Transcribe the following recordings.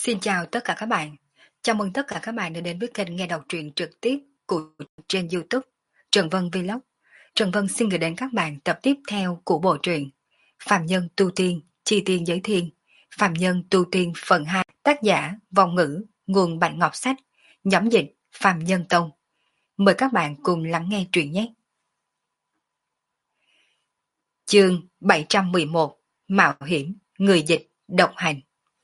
Xin chào tất cả các bạn. Chào mừng tất cả các bạn đã đến với kênh nghe đọc truyện trực tiếp của trên YouTube Trần Vân Vlog. Trần Vân xin gửi đến các bạn tập tiếp theo của bộ truyện Phàm Nhân Tu Tiên, Chi Tiên Giới Thiên, Phàm Nhân Tu Tiên phần 2, tác giả Vong Ngữ, nguồn Bạch Ngọc Sách, nhóm dịch Phàm Nhân Tông. Mời các bạn cùng lắng nghe truyện nhé. Chương 711: Mạo hiểm, người dịch, độc hành.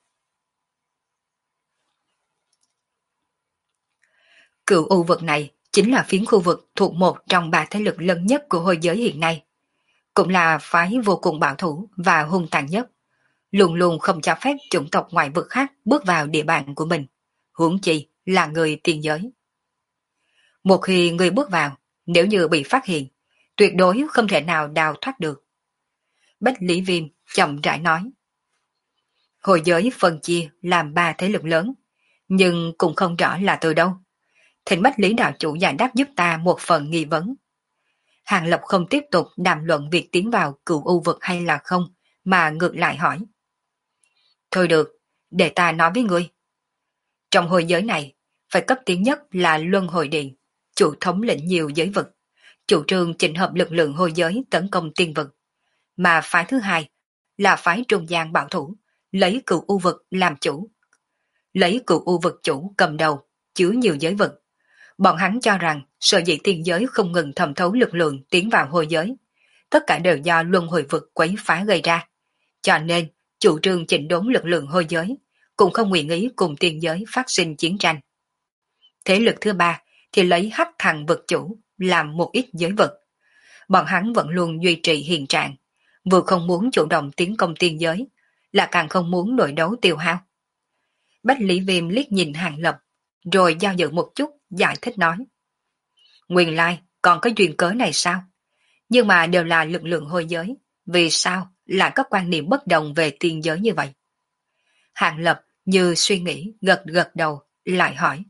Cựu U vực này chính là phiến khu vực thuộc một trong ba thế lực lớn nhất của Hôi giới hiện nay. Cũng là phái vô cùng bảo thủ và hung tàn nhất, luôn luôn không cho phép chủng tộc ngoại vực khác bước vào địa bàn của mình, huống chi là người tiên giới. Một khi người bước vào, nếu như bị phát hiện, tuyệt đối không thể nào đào thoát được. Bách Lý Viêm chậm rãi nói. Hôi giới phân chia làm ba thế lực lớn, nhưng cũng không rõ là từ đâu. Thỉnh Bách Lý đạo chủ giải đáp giúp ta một phần nghi vấn. Hàng Lập không tiếp tục đàm luận việc tiến vào cựu U vực hay là không, mà ngược lại hỏi. Thôi được, để ta nói với ngươi. Trong hồi giới này, phải cấp tiến nhất là Luân Hồi Điện, chủ thống lĩnh nhiều giới vực, chủ trương chỉnh hợp lực lượng hồi giới tấn công tiên vực. Mà phái thứ hai là phái trung gian bảo thủ, lấy cựu U vực làm chủ. Lấy cựu U vực chủ cầm đầu, chứa nhiều giới vực. Bọn hắn cho rằng sở dĩ tiên giới không ngừng thẩm thấu lực lượng tiến vào hồi giới, tất cả đều do luân hồi vực quấy phá gây ra. Cho nên, chủ trương chỉnh đốn lực lượng hồi giới, cũng không nguyện ý cùng tiên giới phát sinh chiến tranh. Thế lực thứ ba thì lấy hắc thằng vực chủ làm một ít giới vực. Bọn hắn vẫn luôn duy trì hiện trạng, vừa không muốn chủ động tiến công tiên giới, là càng không muốn nội đấu tiêu hao. Bách Lý Viêm liếc nhìn Hàng Lập, rồi do dự một chút, giải thích nói. Nguyên lai, còn có duyên cớ này sao? Nhưng mà đều là lực lượng hồi giới, vì sao lại có quan niệm bất đồng về tiên giới như vậy? Hàng Lập như suy nghĩ gật gật đầu, lại hỏi.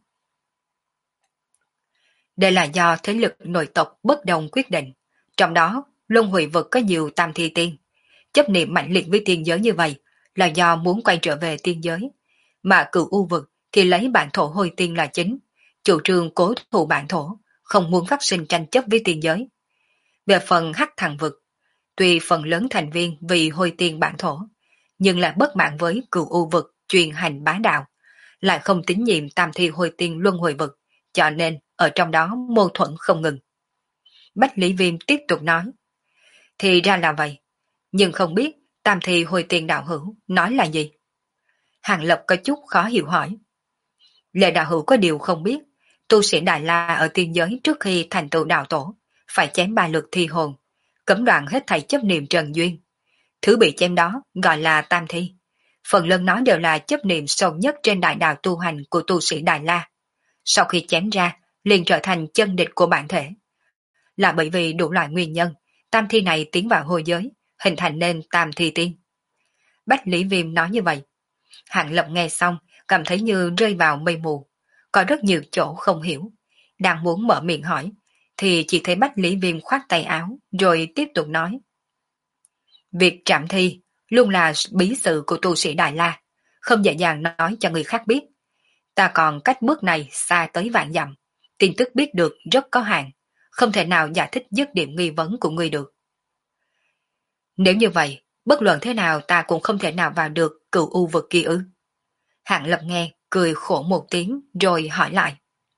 Đây là do thế lực nội tộc bất đồng quyết định, trong đó luân hồi vực có nhiều tam thi tiên. Chấp niệm mạnh liệt với tiên giới như vậy là do muốn quay trở về tiên giới, mà cựu U vực thì lấy bản thổ hồi tiên là chính, chủ trương cố thủ bản thổ, không muốn phát sinh tranh chấp với tiên giới. Về phần hắc thằng vực, tuy phần lớn thành viên vì hồi tiên bản thổ, nhưng lại bất mãn với cựu U vực truyền hành bá đạo, lại không tín nhiệm tam thi hồi tiên luân hồi vực, cho nên ở trong đó mâu thuẫn không ngừng. Bách Lý Viêm tiếp tục nói. Thì ra là vậy, nhưng không biết tam thi hồi tiên đạo hữu nói là gì? Hàng Lập có chút khó hiểu hỏi. Lệ đạo hữu có điều không biết, tu sĩ Đại La ở tiên giới trước khi thành tựu đạo tổ, phải chém 3 lượt thi hồn, cấm đoạn hết thảy chấp niệm trần duyên. Thứ bị chém đó gọi là tam thi. Phần lớn nó đều là chấp niệm sâu nhất trên đại đạo tu hành của tu sĩ Đại La. Sau khi chém ra, liền trở thành chân địch của bản thể. Là bởi vì đủ loại nguyên nhân, tam thi này tiến vào hồi giới, hình thành nên tam thi tiên. Bách Lý Viêm nói như vậy. Hạng Lập nghe xong, cảm thấy như rơi vào mây mù, có rất nhiều chỗ không hiểu. Đang muốn mở miệng hỏi, thì chỉ thấy Bách Lý Viêm khoát tay áo, rồi tiếp tục nói. Việc trảm thi luôn là bí sự của tu sĩ Đại La, không dễ dàng nói cho người khác biết. Ta còn cách bước này xa tới vạn dặm, tin tức biết được rất có hạn, không thể nào giải thích dứt điểm nghi vấn của ngươi được. Nếu như vậy, bất luận thế nào ta cũng không thể nào vào được cựu U vực kia ư? Hạng Lập nghe, cười khổ một tiếng rồi hỏi lại.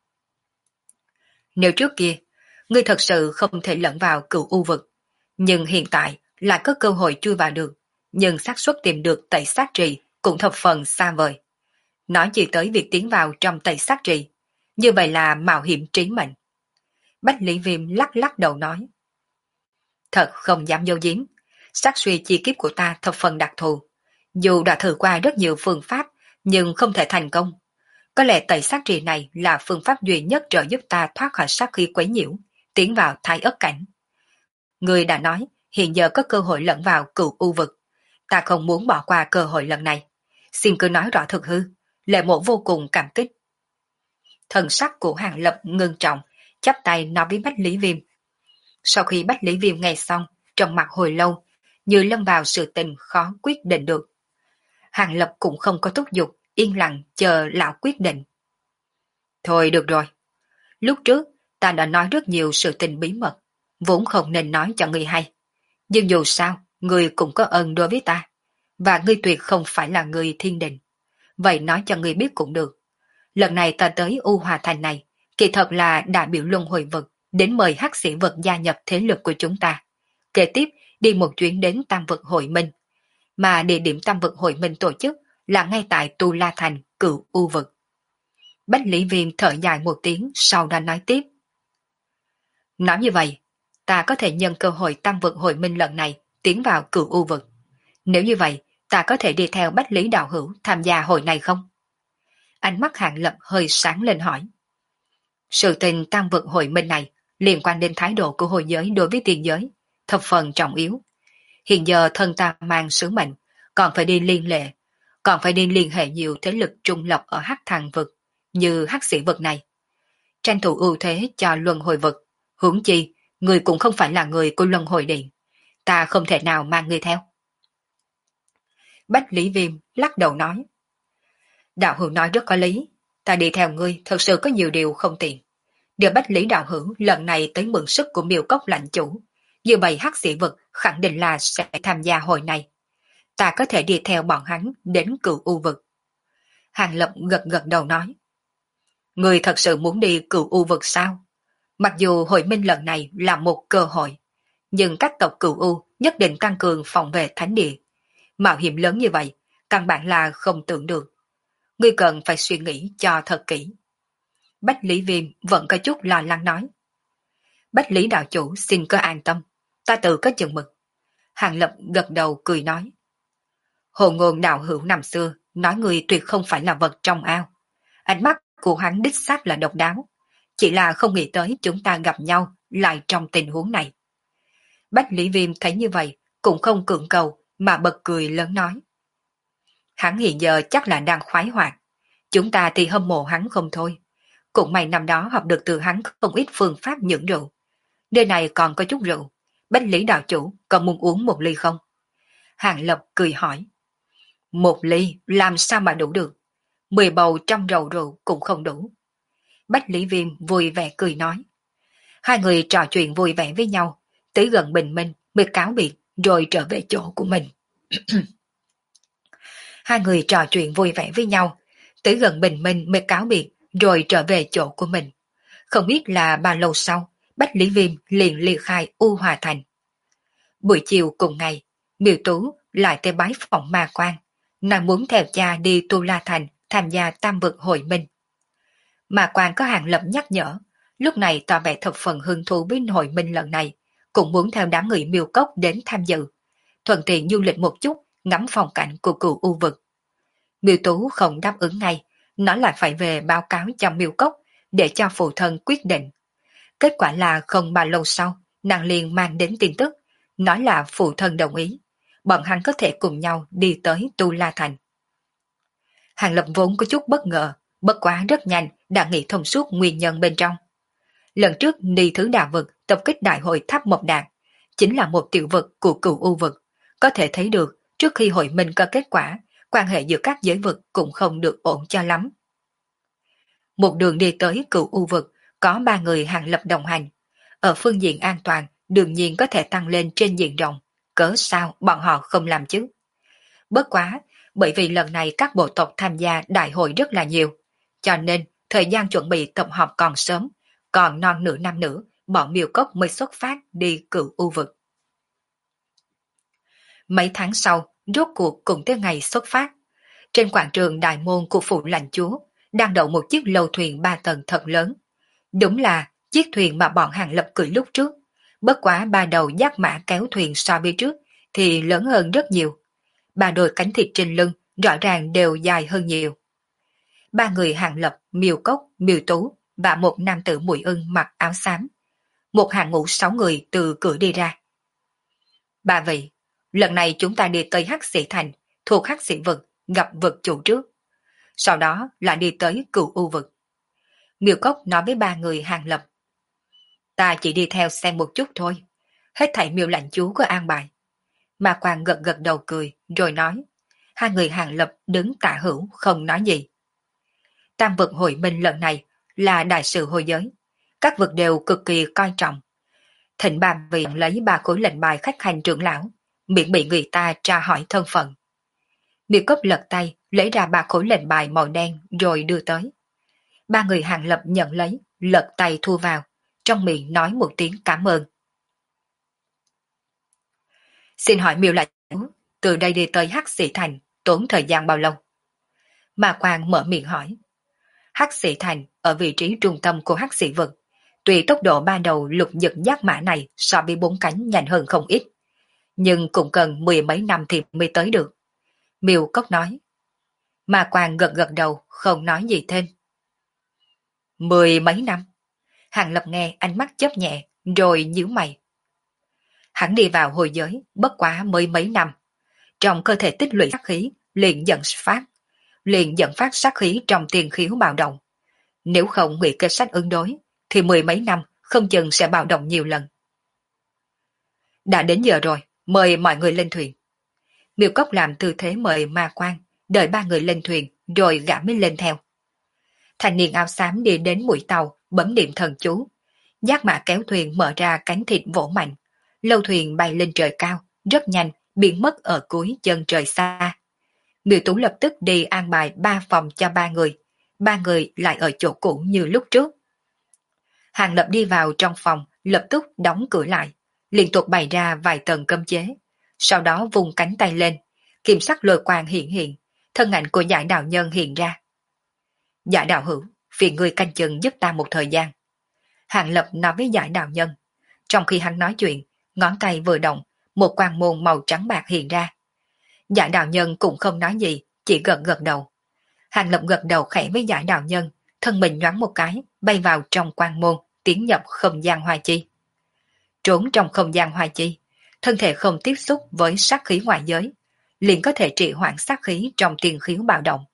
Nếu trước kia, ngươi thật sự không thể lẫn vào cựu U vực, nhưng hiện tại lại có cơ hội chui vào được, nhưng xác suất tìm được tẩy sát trì cũng thập phần xa vời. Nói chỉ tới việc tiến vào trong tẩy sát trì, như vậy là mạo hiểm trí mệnh. Bách Lý Viêm lắc lắc đầu nói. Thật không dám dâu giếm, sát suy chi kiếp của ta thập phần đặc thù. Dù đã thử qua rất nhiều phương pháp, nhưng không thể thành công. Có lẽ tẩy sát trì này là phương pháp duy nhất trợ giúp ta thoát khỏi sát khí quấy nhiễu, tiến vào thái ất cảnh. Người đã nói, hiện giờ có cơ hội lẫn vào cựu U vực. Ta không muốn bỏ qua cơ hội lần này. Xin cứ nói rõ thực hư, Lệ Mộ vô cùng cảm kích. Thần sắc của Hàng Lập ngưng trọng, chắp tay nói với Bách Lý Viêm. Sau khi Bách Lý Viêm nghe xong, trong mặt hồi lâu, như lâm vào sự tình khó quyết định được. Hàng Lập cũng không có thúc giục, yên lặng chờ lão quyết định. Thôi được rồi, lúc trước ta đã nói rất nhiều sự tình bí mật, vốn không nên nói cho ngươi hay. Nhưng dù sao, ngươi cũng có ơn đối với ta, và ngươi tuyệt không phải là người thiên đình. Vậy nói cho ngươi biết cũng được. Lần này ta tới U Hòa Thành này, kỳ thật là đại biểu luân hồi vực, đến mời hắc sĩ vực gia nhập thế lực của chúng ta. Kế tiếp, đi một chuyến đến Tam vực hội minh. Mà địa điểm Tam vực hội minh tổ chức là ngay tại Tu La Thành, Cửu U vực. Bách Lý Viêm thở dài một tiếng, sau đó nói tiếp. Nói như vậy, ta có thể nhân cơ hội Tam vực hội minh lần này tiến vào Cửu U vực. Nếu như vậy, ta có thể đi theo Bách Lý đạo hữu tham gia hội này không? Ánh mắt Hạng Lập hơi sáng lên hỏi. Sự tình Tam vực hội minh này liên quan đến thái độ của hồi giới đối với tiền giới, thập phần trọng yếu. Hiện giờ thân ta mang sứ mệnh, còn phải đi liên hệ nhiều thế lực trung lập ở hắc thằng vực, như hắc sĩ vực này. Tranh thủ ưu thế cho luân hồi vực, huống chi, người cũng không phải là người của luân hồi điện. Ta không thể nào mang người theo. Bách Lý Viêm lắc đầu nói. Đạo hữu nói rất có lý, ta đi theo ngươi thật sự có nhiều điều không tiện. Điều Bách Lý đạo hữu lần này tới mượn sức của Miêu Cốc lãnh chủ, như vậy hắc sĩ vực khẳng định là sẽ tham gia hội này. Ta có thể đi theo bọn hắn đến Cửu U vực. Hàng Lập gật gật đầu nói. Người thật sự muốn đi Cửu U vực sao? Mặc dù hội minh lần này là một cơ hội, nhưng các tộc Cửu U nhất định tăng cường phòng vệ thánh địa. Mạo hiểm lớn như vậy, căn bản là không tưởng được. Ngươi cần phải suy nghĩ cho thật kỹ. Bách Lý Viêm vẫn có chút lo lắng nói. Bách Lý đạo chủ xin cứ an tâm, ta tự có chừng mực. Hàng Lập gật đầu cười nói. Hồ Ngôn đạo hữu năm xưa nói người tuyệt không phải là vật trong ao. Ánh mắt của hắn đích xác là độc đáo. Chỉ là không nghĩ tới chúng ta gặp nhau lại trong tình huống này. Bách Lý Viêm thấy như vậy cũng không cưỡng cầu mà bật cười lớn nói. Hắn hiện giờ chắc là đang khoái hoạt. Chúng ta thì hâm mộ hắn không thôi. Cũng may năm đó học được từ hắn không ít phương pháp nhẫn rượu. Nơi này còn có chút rượu. Bách Lý đạo chủ còn muốn uống một ly không? Hàng Lập cười hỏi. Một ly làm sao mà đủ được? 10 bầu trăm rầu rượu cũng không đủ. Bách Lý Viêm vui vẻ cười nói. Hai người trò chuyện vui vẻ với nhau, tới gần bình minh mới cáo biệt rồi trở về chỗ của mình. Hai người trò chuyện vui vẻ với nhau, tới gần bình minh mới cáo biệt rồi trở về chỗ của mình. Không biết là bao lâu sau, Bách Lý Viêm liền ly khai U Hòa Thành. Buổi chiều cùng ngày, Miêu Tú lại tới bái phỏng ma quan, nàng muốn theo cha đi Tu La Thành tham gia tam vực hội minh. Ma quan có Hàng Lập nhắc nhở, lúc này tỏ vẻ thập phần hứng thú với hội minh lần này, cũng muốn theo đám người Miêu Cốc đến tham dự, thuận tiện du lịch một chút, ngắm phong cảnh của Cửu U vực. Miêu Tú không đáp ứng ngay, nó lại phải về báo cáo cho Miêu Cốc để cho phụ thân quyết định. Kết quả là không bao lâu sau, nàng liền mang đến tin tức, nói là phụ thân đồng ý, bọn hắn có thể cùng nhau đi tới Tu La Thành. Hàng Lập vốn có chút bất ngờ, bất quá rất nhanh đã nghĩ thông suốt nguyên nhân bên trong. Lần trước Ni Thứ Đà vực tập kích đại hội Tháp Mộc Đạt, chính là một tiểu vực của Cửu U vực, có thể thấy được trước khi hội minh có kết quả, quan hệ giữa các giới vực cũng không được ổn cho lắm. Một đường đi tới Cửu U vực, có 3 người Hàng Lập đồng hành. Ở phương diện an toàn, đương nhiên có thể tăng lên trên diện rộng, cớ sao bọn họ không làm chứ? Bất quá, bởi vì lần này các bộ tộc tham gia đại hội rất là nhiều, cho nên thời gian chuẩn bị tập họp còn sớm, còn non nửa năm nữa, bọn Miêu Cốc mới xuất phát đi Cửu U vực. Mấy tháng sau, rốt cuộc cũng tới ngày xuất phát. Trên quảng trường đại môn của phủ lãnh chúa, đang đậu một chiếc lâu thuyền 3 tầng thật lớn. Đúng là chiếc thuyền mà bọn Hàng Lập cưỡi lúc trước. Bất quá 3 đầu giác mã kéo thuyền so với trước thì lớn hơn rất nhiều. 3 đôi cánh thịt trên lưng rõ ràng đều dài hơn nhiều. 3 người Hàng Lập, Miêu Cốc, Miêu Tú và một nam tử Mùi Ưng mặc áo xám. Một hàng ngũ 6 người từ cửa đi ra. 3 vị, lần này chúng ta đi tới Hắc Sĩ Thành, thuộc Hắc Sĩ vực, gặp vực chủ trước. Sau đó là đi tới Cửu U vực. Miêu Cốc nói với 3 người Hàng Lập. Ta chỉ đi theo xem một chút thôi. Hết thảy Miêu lãnh chúa có an bài. Ma Quang gật gật đầu cười, rồi nói. hai người Hàng Lập đứng tả hữu không nói gì. Tam vực hội minh lần này là đại sự hồi giới, các vực đều cực kỳ coi trọng. Thịnh ba vị lấy 3 khối lệnh bài khách hành trưởng lão, miễn bị người ta tra hỏi thân phận. Miêu Cốc lật tay, lấy ra 3 khối lệnh bài màu đen rồi đưa tới. Ba người Hàng Lập nhận lấy, lật tay thu vào, trong miệng nói một tiếng cảm ơn. Xin hỏi Miêu là từ đây đi tới Hắc Sĩ Thành, tốn thời gian bao lâu? Ma Quang mở miệng hỏi. Hắc Sĩ Thành ở vị trí trung tâm của Hắc Sĩ vực. Tuy tốc độ ban đầu lục dực giác mã này so với 4 cánh nhanh hơn không ít, nhưng cũng cần 10 mấy năm thì mới tới được. Miêu Cốc nói. Ma Quang gật gật đầu, không nói gì thêm. 10 mấy năm? Hàng Lập nghe ánh mắt chớp nhẹ, rồi nhíu mày. Hắn đi vào hồi giới, bất quá mới mấy năm. Trong cơ thể tích lũy sát khí, liền dẫn phát sát khí trong tiền khiếu bạo động. Nếu không hủy kết sách ứng đối, thì 10 mấy năm không chừng sẽ bạo động nhiều lần. Đã đến giờ rồi, mời mọi người lên thuyền. Miêu Cốc làm tư thế mời Ma Quang, đợi 3 người lên thuyền, rồi gã mới lên theo. Thanh niên áo xám đi đến mũi tàu, bấm niệm thần chú. Giác mã kéo thuyền mở ra cánh thịt vỗ mạnh. Lâu thuyền bay lên trời cao, rất nhanh, biến mất ở cuối chân trời xa. Miêu Tú lập tức đi an bài 3 phòng cho 3 người. 3 người lại ở chỗ cũ như lúc trước. Hàng Lập đi vào trong phòng, lập tức đóng cửa lại, liên tục bày ra vài tầng cấm chế. Sau đó vùng cánh tay lên, kiểm sắc lôi quang hiện, thân ảnh của Giải Đạo Nhân hiện ra. Giải Đạo Hữu, phiền người canh chừng giúp ta một thời gian. Hàng Lập nói với Giải Đạo Nhân. Trong khi hắn nói chuyện, ngón tay vừa động, một quang môn màu trắng bạc hiện ra. Giải Đạo Nhân cũng không nói gì, chỉ gật đầu. Hàng Lập gật đầu khẽ với Giải Đạo Nhân, thân mình nhoáng một cái, bay vào trong quang môn, tiến nhập không gian hoa chi. Trốn trong không gian hoa chi, thân thể không tiếp xúc với sát khí ngoại giới, liền có thể trị hoãn sát khí trong tiền khiếu bạo động.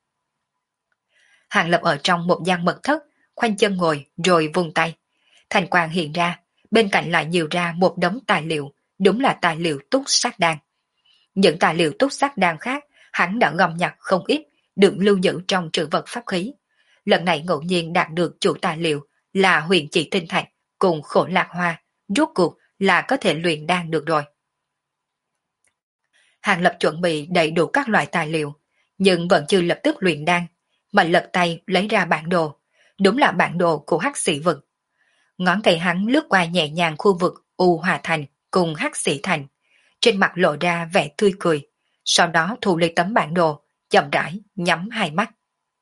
Hàng Lập ở trong một gian mật thất, khoanh chân ngồi rồi vung tay. Thành quang hiện ra, bên cạnh lại nhiều ra một đống tài liệu, đúng là tài liệu túc sát đan. Những tài liệu túc sát đan khác, hắn đã gom nhặt không ít, được lưu giữ trong trữ vật pháp khí. Lần này ngẫu nhiên đạt được chủ tài liệu là huyền chỉ tinh thạch cùng khổ lạc hoa, rốt cuộc là có thể luyện đan được rồi. Hàng Lập chuẩn bị đầy đủ các loại tài liệu, nhưng vẫn chưa lập tức luyện đan, mà lật tay lấy ra bản đồ, đúng là bản đồ của Hắc Sĩ vực. Ngón tay hắn lướt qua nhẹ nhàng khu vực U Hòa Thành cùng Hắc Sĩ Thành, trên mặt lộ ra vẻ tươi cười, sau đó thu lấy tấm bản đồ, chậm rãi nhắm hai mắt.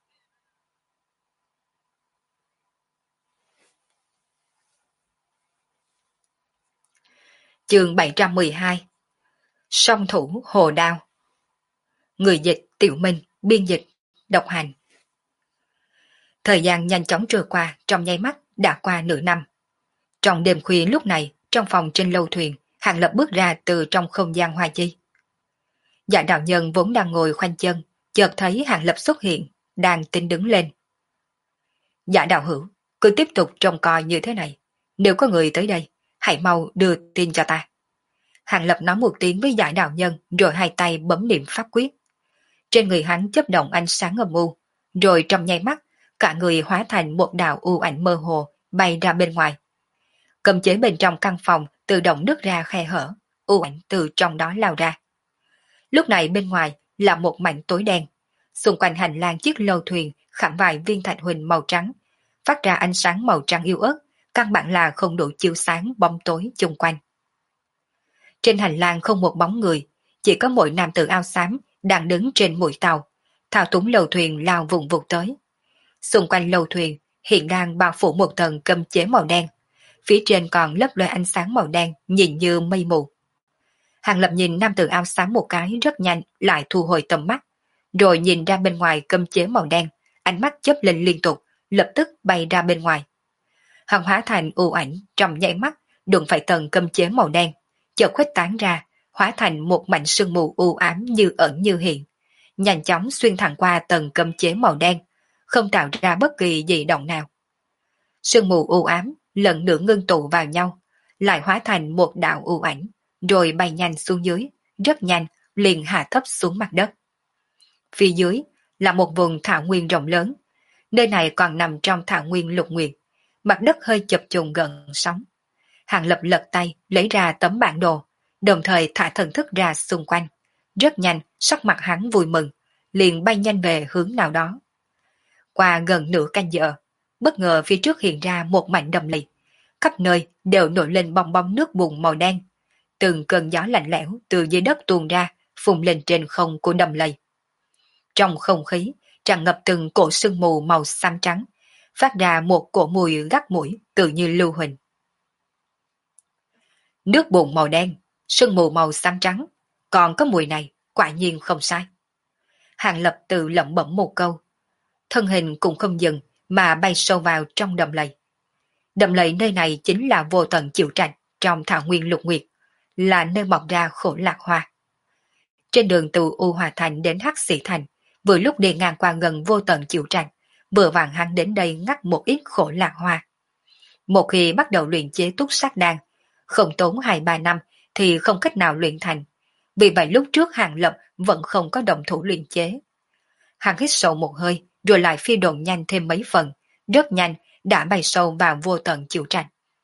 Chương 712. Song thủ Hồ Đao. Người dịch Tiểu Minh, biên dịch Độc Hành. Thời gian nhanh chóng trôi qua, trong nháy mắt đã qua nửa năm. Trong đêm khuya lúc này, trong phòng trên lâu thuyền, Hàng Lập bước ra từ trong không gian hoa chi. Dạ đạo nhân vốn đang ngồi khoanh chân, chợt thấy Hàng Lập xuất hiện, đang tính đứng lên. Dạ đạo hữu, cứ tiếp tục trông coi như thế này. Nếu có người tới đây, hãy mau đưa tin cho ta. Hàng Lập nói một tiếng với Giải đạo nhân, rồi hai tay bấm niệm pháp quyết. Trên người hắn chớp động ánh sáng âm u, rồi trong nháy mắt, cả người hóa thành một đạo u ảnh mơ hồ, bay ra bên ngoài. Cấm chế bên trong căn phòng tự động nứt ra khe hở, u ảnh từ trong đó lao ra. Lúc này bên ngoài là một mảnh tối đen, xung quanh hành lang chiếc lâu thuyền khảm vài viên thạch huỳnh màu trắng, phát ra ánh sáng màu trắng yếu ớt, căn bản là không đủ chiếu sáng bóng tối chung quanh. Trên hành lang không một bóng người, chỉ có một nam tử áo xám đang đứng trên mũi tàu, thao túng lầu thuyền lao vùng vụt tới. Xung quanh lầu thuyền hiện đang bao phủ một tầng cấm chế màu đen, phía trên còn lấp loe ánh sáng màu đen nhìn như mây mù. Hàng Lập nhìn nam tử áo xám một cái rất nhanh, lại thu hồi tầm mắt, rồi nhìn ra bên ngoài cấm chế màu đen, ánh mắt chớp lên liên tục, lập tức bay ra bên ngoài. Hắn hóa thành u ảnh trong nháy mắt, đụng phải tầng cấm chế màu đen, chợt khuếch tán ra, hóa thành một mảnh sương mù u ám như ẩn như hiện, nhanh chóng xuyên thẳng qua tầng cấm chế màu đen, không tạo ra bất kỳ dị động nào. Sương mù u ám lần nữa ngưng tụ vào nhau, lại hóa thành một đạo u ảnh, rồi bay nhanh xuống dưới, rất nhanh liền hạ thấp xuống mặt đất. Phía dưới là một vùng thảo nguyên rộng lớn, nơi này còn nằm trong thảo nguyên lục nguyệt, mặt đất hơi chập trùng gần sóng. Hàng Lập lật tay lấy ra tấm bản đồ, đồng thời thả thần thức ra xung quanh. Rất nhanh, sắc mặt hắn vui mừng, liền bay nhanh về hướng nào đó. Qua gần nửa canh giờ, bất ngờ phía trước hiện ra một mảnh đầm lầy. Khắp nơi đều nổi lên bong bóng nước bùn màu đen. Từng cơn gió lạnh lẽo từ dưới đất tuôn ra, phun lên trên không của đầm lầy. Trong không khí, tràn ngập từng cổ sương mù màu xám trắng, phát ra một cổ mùi gắt mũi tự như lưu huỳnh. Nước bùn màu đen, sương mù màu xám trắng, còn có mùi này, quả nhiên không sai. Hàng Lập tự lẩm bẩm một câu, thân hình cũng không dừng mà bay sâu vào trong đầm lầy. Đầm lầy nơi này chính là vô tận chịu trạch trong thảo nguyên lục nguyệt, là nơi mọc ra khổ lạc hoa. Trên đường từ U Hòa Thành đến Hắc Sĩ Thành, vừa lúc đi ngang qua gần vô tận chịu trạch, vừa vặn hắn đến đây ngắt một ít khổ lạc hoa. Một khi bắt đầu luyện chế túc sát đan, không tốn 2-3 năm thì không cách nào luyện thành. Vì vậy lúc trước Hàng Lập vẫn không có động thủ luyện chế. Hắn hít sâu một hơi, rồi lại phi độn nhanh thêm mấy phần, rất nhanh đã bay sâu vào vô tận chịu trạch.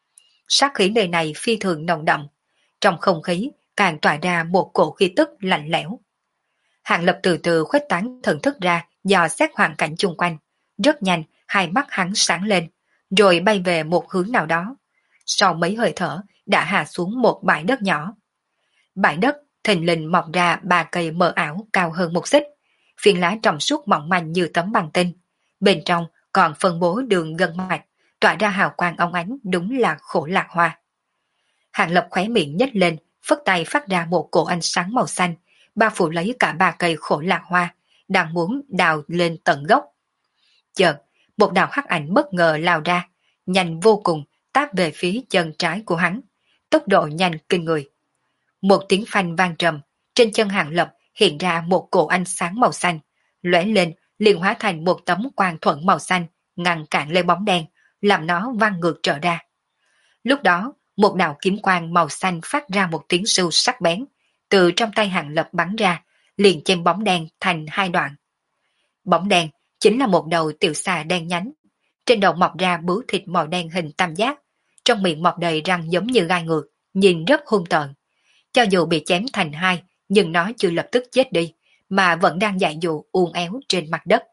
Sát khí nơi này phi thường nồng đậm, trong không khí càng tỏa ra một cổ khí tức lạnh lẽo. Hàng Lập từ từ khuếch tán thần thức ra, dò xét hoàn cảnh chung quanh. Rất nhanh, hai mắt hắn sáng lên, rồi bay về một hướng nào đó. Sau mấy hơi thở, đã hạ xuống một bãi đất nhỏ. Bãi đất thình lình mọc ra 3 cây mờ ảo cao hơn 1 xích, phiến lá trong suốt mỏng manh như tấm băng tinh. Bên trong còn phân bố đường gân mạch, tỏa ra hào quang óng ánh, đúng là khổ lạc hoa. Hàng Lập khóe miệng nhếch lên, phất tay phát ra một cổ ánh sáng màu xanh, bao phủ lấy cả 3 cây khổ lạc hoa, đang muốn đào lên tận gốc. Chợt, một đạo hắc ảnh bất ngờ lao ra, nhanh vô cùng, táp về phía chân trái của hắn, tốc độ nhanh kinh người. Một tiếng phanh vang trầm, trên chân Hàng Lập hiện ra một cổ ánh sáng màu xanh, lóe lên liền hóa thành một tấm quang thuẫn màu xanh, ngăn cản lấy bóng đen, làm nó văng ngược trở ra. Lúc đó, một đạo kiếm quang màu xanh phát ra một tiếng sưu sắc bén, từ trong tay Hàng Lập bắn ra, liền chém bóng đen thành 2 đoạn. Bóng đen chính là một đầu tiểu xà đen nhánh, trên đầu mọc ra bướu thịt màu đen hình tam giác, trong miệng mọc đầy răng giống như gai ngược, nhìn rất hung tợn. Cho dù bị chém thành 2, nhưng nó chưa lập tức chết đi, mà vẫn đang dại dụ uốn éo trên mặt đất.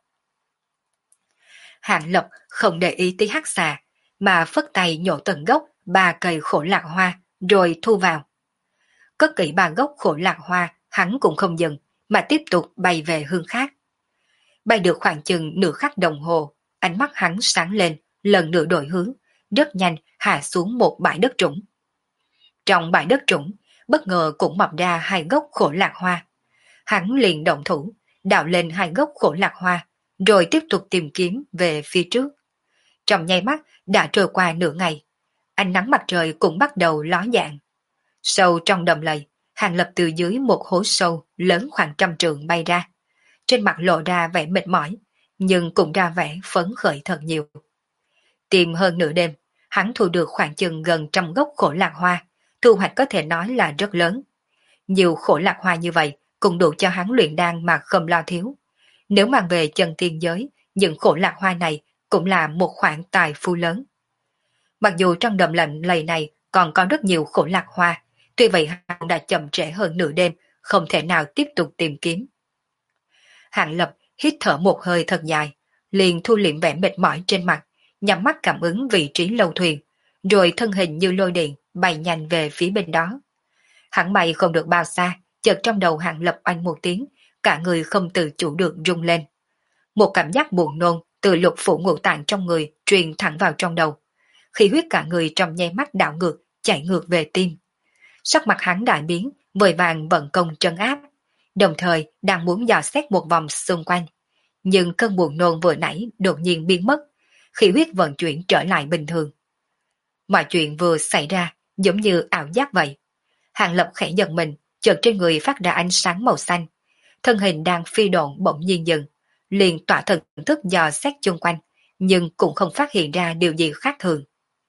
Hàng Lập không để ý tới hắc xà, mà phất tay nhổ tận gốc 3 cây khổ lạc hoa, rồi thu vào. Cất kỹ 3 gốc khổ lạc hoa, hắn cũng không dừng, mà tiếp tục bay về hướng khác. Bay được khoảng chừng nửa khắc đồng hồ, ánh mắt hắn sáng lên, lần nữa đổi hướng, rất nhanh hạ xuống một bãi đất trũng. Trong bãi đất trũng, bất ngờ cũng mọc ra 2 gốc khổ lạc hoa. Hắn liền động thủ, đào lên 2 gốc khổ lạc hoa, rồi tiếp tục tìm kiếm về phía trước. Trong nháy mắt đã trôi qua nửa ngày, ánh nắng mặt trời cũng bắt đầu ló dạng. Sâu trong đầm lầy, Hàng Lập từ dưới một hố sâu lớn khoảng 100 trượng bay ra. Trên mặt lộ ra vẻ mệt mỏi, nhưng cũng ra vẻ phấn khởi thật nhiều. Tìm hơn nửa đêm, hắn thu được khoảng chừng gần 100 gốc khổ lạc hoa, thu hoạch có thể nói là rất lớn. Nhiều khổ lạc hoa như vậy cũng đủ cho hắn luyện đan mà không lo thiếu. Nếu mang về chân tiên giới, những khổ lạc hoa này cũng là một khoản tài phú lớn. Mặc dù trong đầm lạnh lầy này còn có rất nhiều khổ lạc hoa, tuy vậy hắn đã chậm trễ hơn nửa đêm, không thể nào tiếp tục tìm kiếm. Hàng Lập hít thở một hơi thật dài, liền thu liệm vẻ mệt mỏi trên mặt, nhắm mắt cảm ứng vị trí lâu thuyền, rồi thân hình như lôi điện bay nhanh về phía bên đó. Hắn bay không được bao xa, chợt trong đầu Hàng Lập oanh một tiếng, cả người không tự chủ được rung lên. Một cảm giác buồn nôn từ lục phủ ngũ tạng trong người truyền thẳng vào trong đầu. Khí huyết cả người trong nháy mắt đảo ngược, chạy ngược về tim. Sắc mặt hắn đại biến, vội vàng vận công trấn áp, đồng thời đang muốn dò xét một vòng xung quanh. Nhưng cơn buồn nôn vừa nãy đột nhiên biến mất, khí huyết vận chuyển trở lại bình thường. Mọi chuyện vừa xảy ra giống như ảo giác vậy. Hàng Lập khẽ giật mình, chợt trên người phát ra ánh sáng màu xanh. Thân hình đang phi độn bỗng nhiên dừng, liền tỏa thần thức dò xét chung quanh, nhưng cũng không phát hiện ra điều gì khác thường.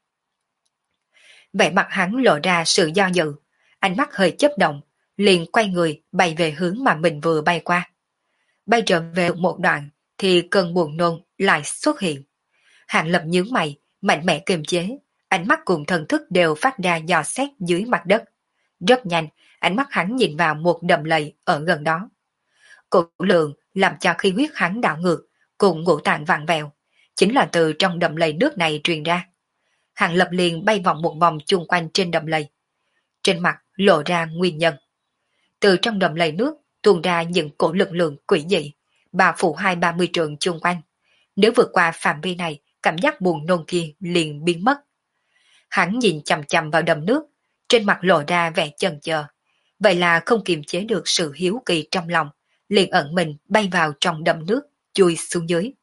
Vẻ mặt hắn lộ ra sự do dự, ánh mắt hơi chớp động, liền quay người bay về hướng mà mình vừa bay qua. Bay trở về một đoạn thì cơn buồn nôn lại xuất hiện. Hàng Lập nhướng mày, mạnh mẽ kiềm chế, ánh mắt cùng thần thức đều phát ra dò xét dưới mặt đất. Rất nhanh, ánh mắt hắn nhìn vào một đầm lầy ở gần đó. Cổ lượng làm cho khí huyết hắn đảo ngược, cùng ngũ tạng vặn vẹo, chính là từ trong đầm lầy nước này truyền ra. Hàng Lập liền bay vòng một vòng chung quanh trên đầm lầy. Trên mặt lộ ra nguyên nhân. Từ trong đầm lầy nước tuôn ra những cổ lực lượng quỷ dị, bao phủ 20-30 trượng chung quanh. Nếu vượt qua phạm vi này, cảm giác buồn nôn kia liền biến mất. Hắn nhìn chằm chằm vào đầm nước, trên mặt lộ ra vẻ chần chờ. Vậy là không kiềm chế được sự hiếu kỳ trong lòng, liền ẩn mình bay vào trong đầm nước, chui xuống dưới.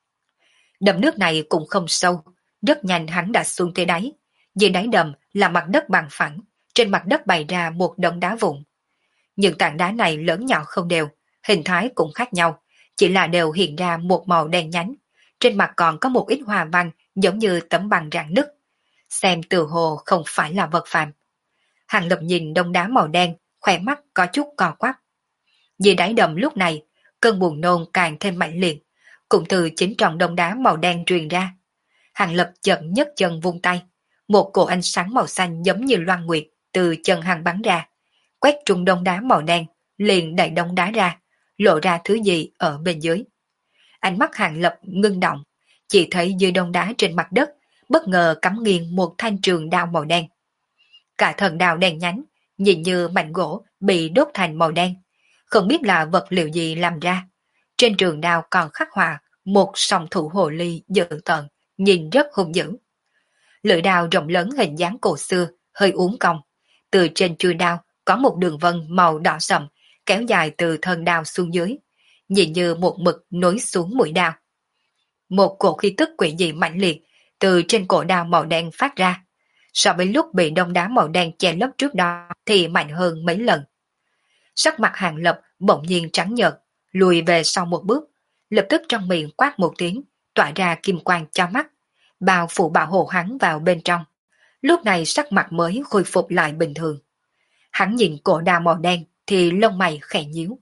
Đầm nước này cũng không sâu, rất nhanh hắn đã xuống tới đáy. Dưới đáy đầm là mặt đất bằng phẳng, trên mặt đất bày ra một đống đá vụn. Những tảng đá này lớn nhỏ không đều, hình thái cũng khác nhau, chỉ là đều hiện ra một màu đen nhánh. Trên mặt còn có một ít hoa văn giống như tấm bằng rạn nứt. Xem từ hồ không phải là vật phàm. Hàng Lập nhìn đống đá màu đen, khỏe mắt có chút co quắp. Dưới đáy đầm lúc này, cơn buồn nôn càng thêm mạnh liệt, cũng từ chính trong đống đá màu đen truyền ra. Hàng Lập chợt nhấc chân vung tay, một cổ ánh sáng màu xanh giống như loan nguyệt từ chân hàng bắn ra, quét trúng đống đá màu đen, liền đẩy đống đá ra, lộ ra thứ gì ở bên dưới. Ánh mắt Hàng Lập ngưng động, chỉ thấy dưới đống đá trên mặt đất bất ngờ cắm nghiêng một thanh trường đao màu đen. Cả thân đao đen nhánh, nhìn như mảnh gỗ bị đốt thành màu đen, không biết là vật liệu gì làm ra. Trên trường đao còn khắc họa một song thủ hồ ly dữ tợn, nhìn rất hung dữ. Lưỡi đao rộng lớn hình dáng cổ xưa, hơi uốn cong. Từ trên chuôi đao có một đường vân màu đỏ sậm, kéo dài từ thân đao xuống dưới, nhìn như một mực nối xuống mũi đao. Một cổ khí tức quỷ dị mạnh liệt từ trên cổ đao màu đen phát ra. So với lúc bị đông đá màu đen che lấp trước đó thì mạnh hơn mấy lần. Sắc mặt Hàng Lập bỗng nhiên trắng nhợt, lùi về sau một bước, lập tức trong miệng quát một tiếng, tỏa ra kim quang cho mắt, bao phủ bảo hộ hắn vào bên trong. Lúc này sắc mặt mới khôi phục lại bình thường. Hắn nhìn cổ đao màu đen thì lông mày khẽ nhíu.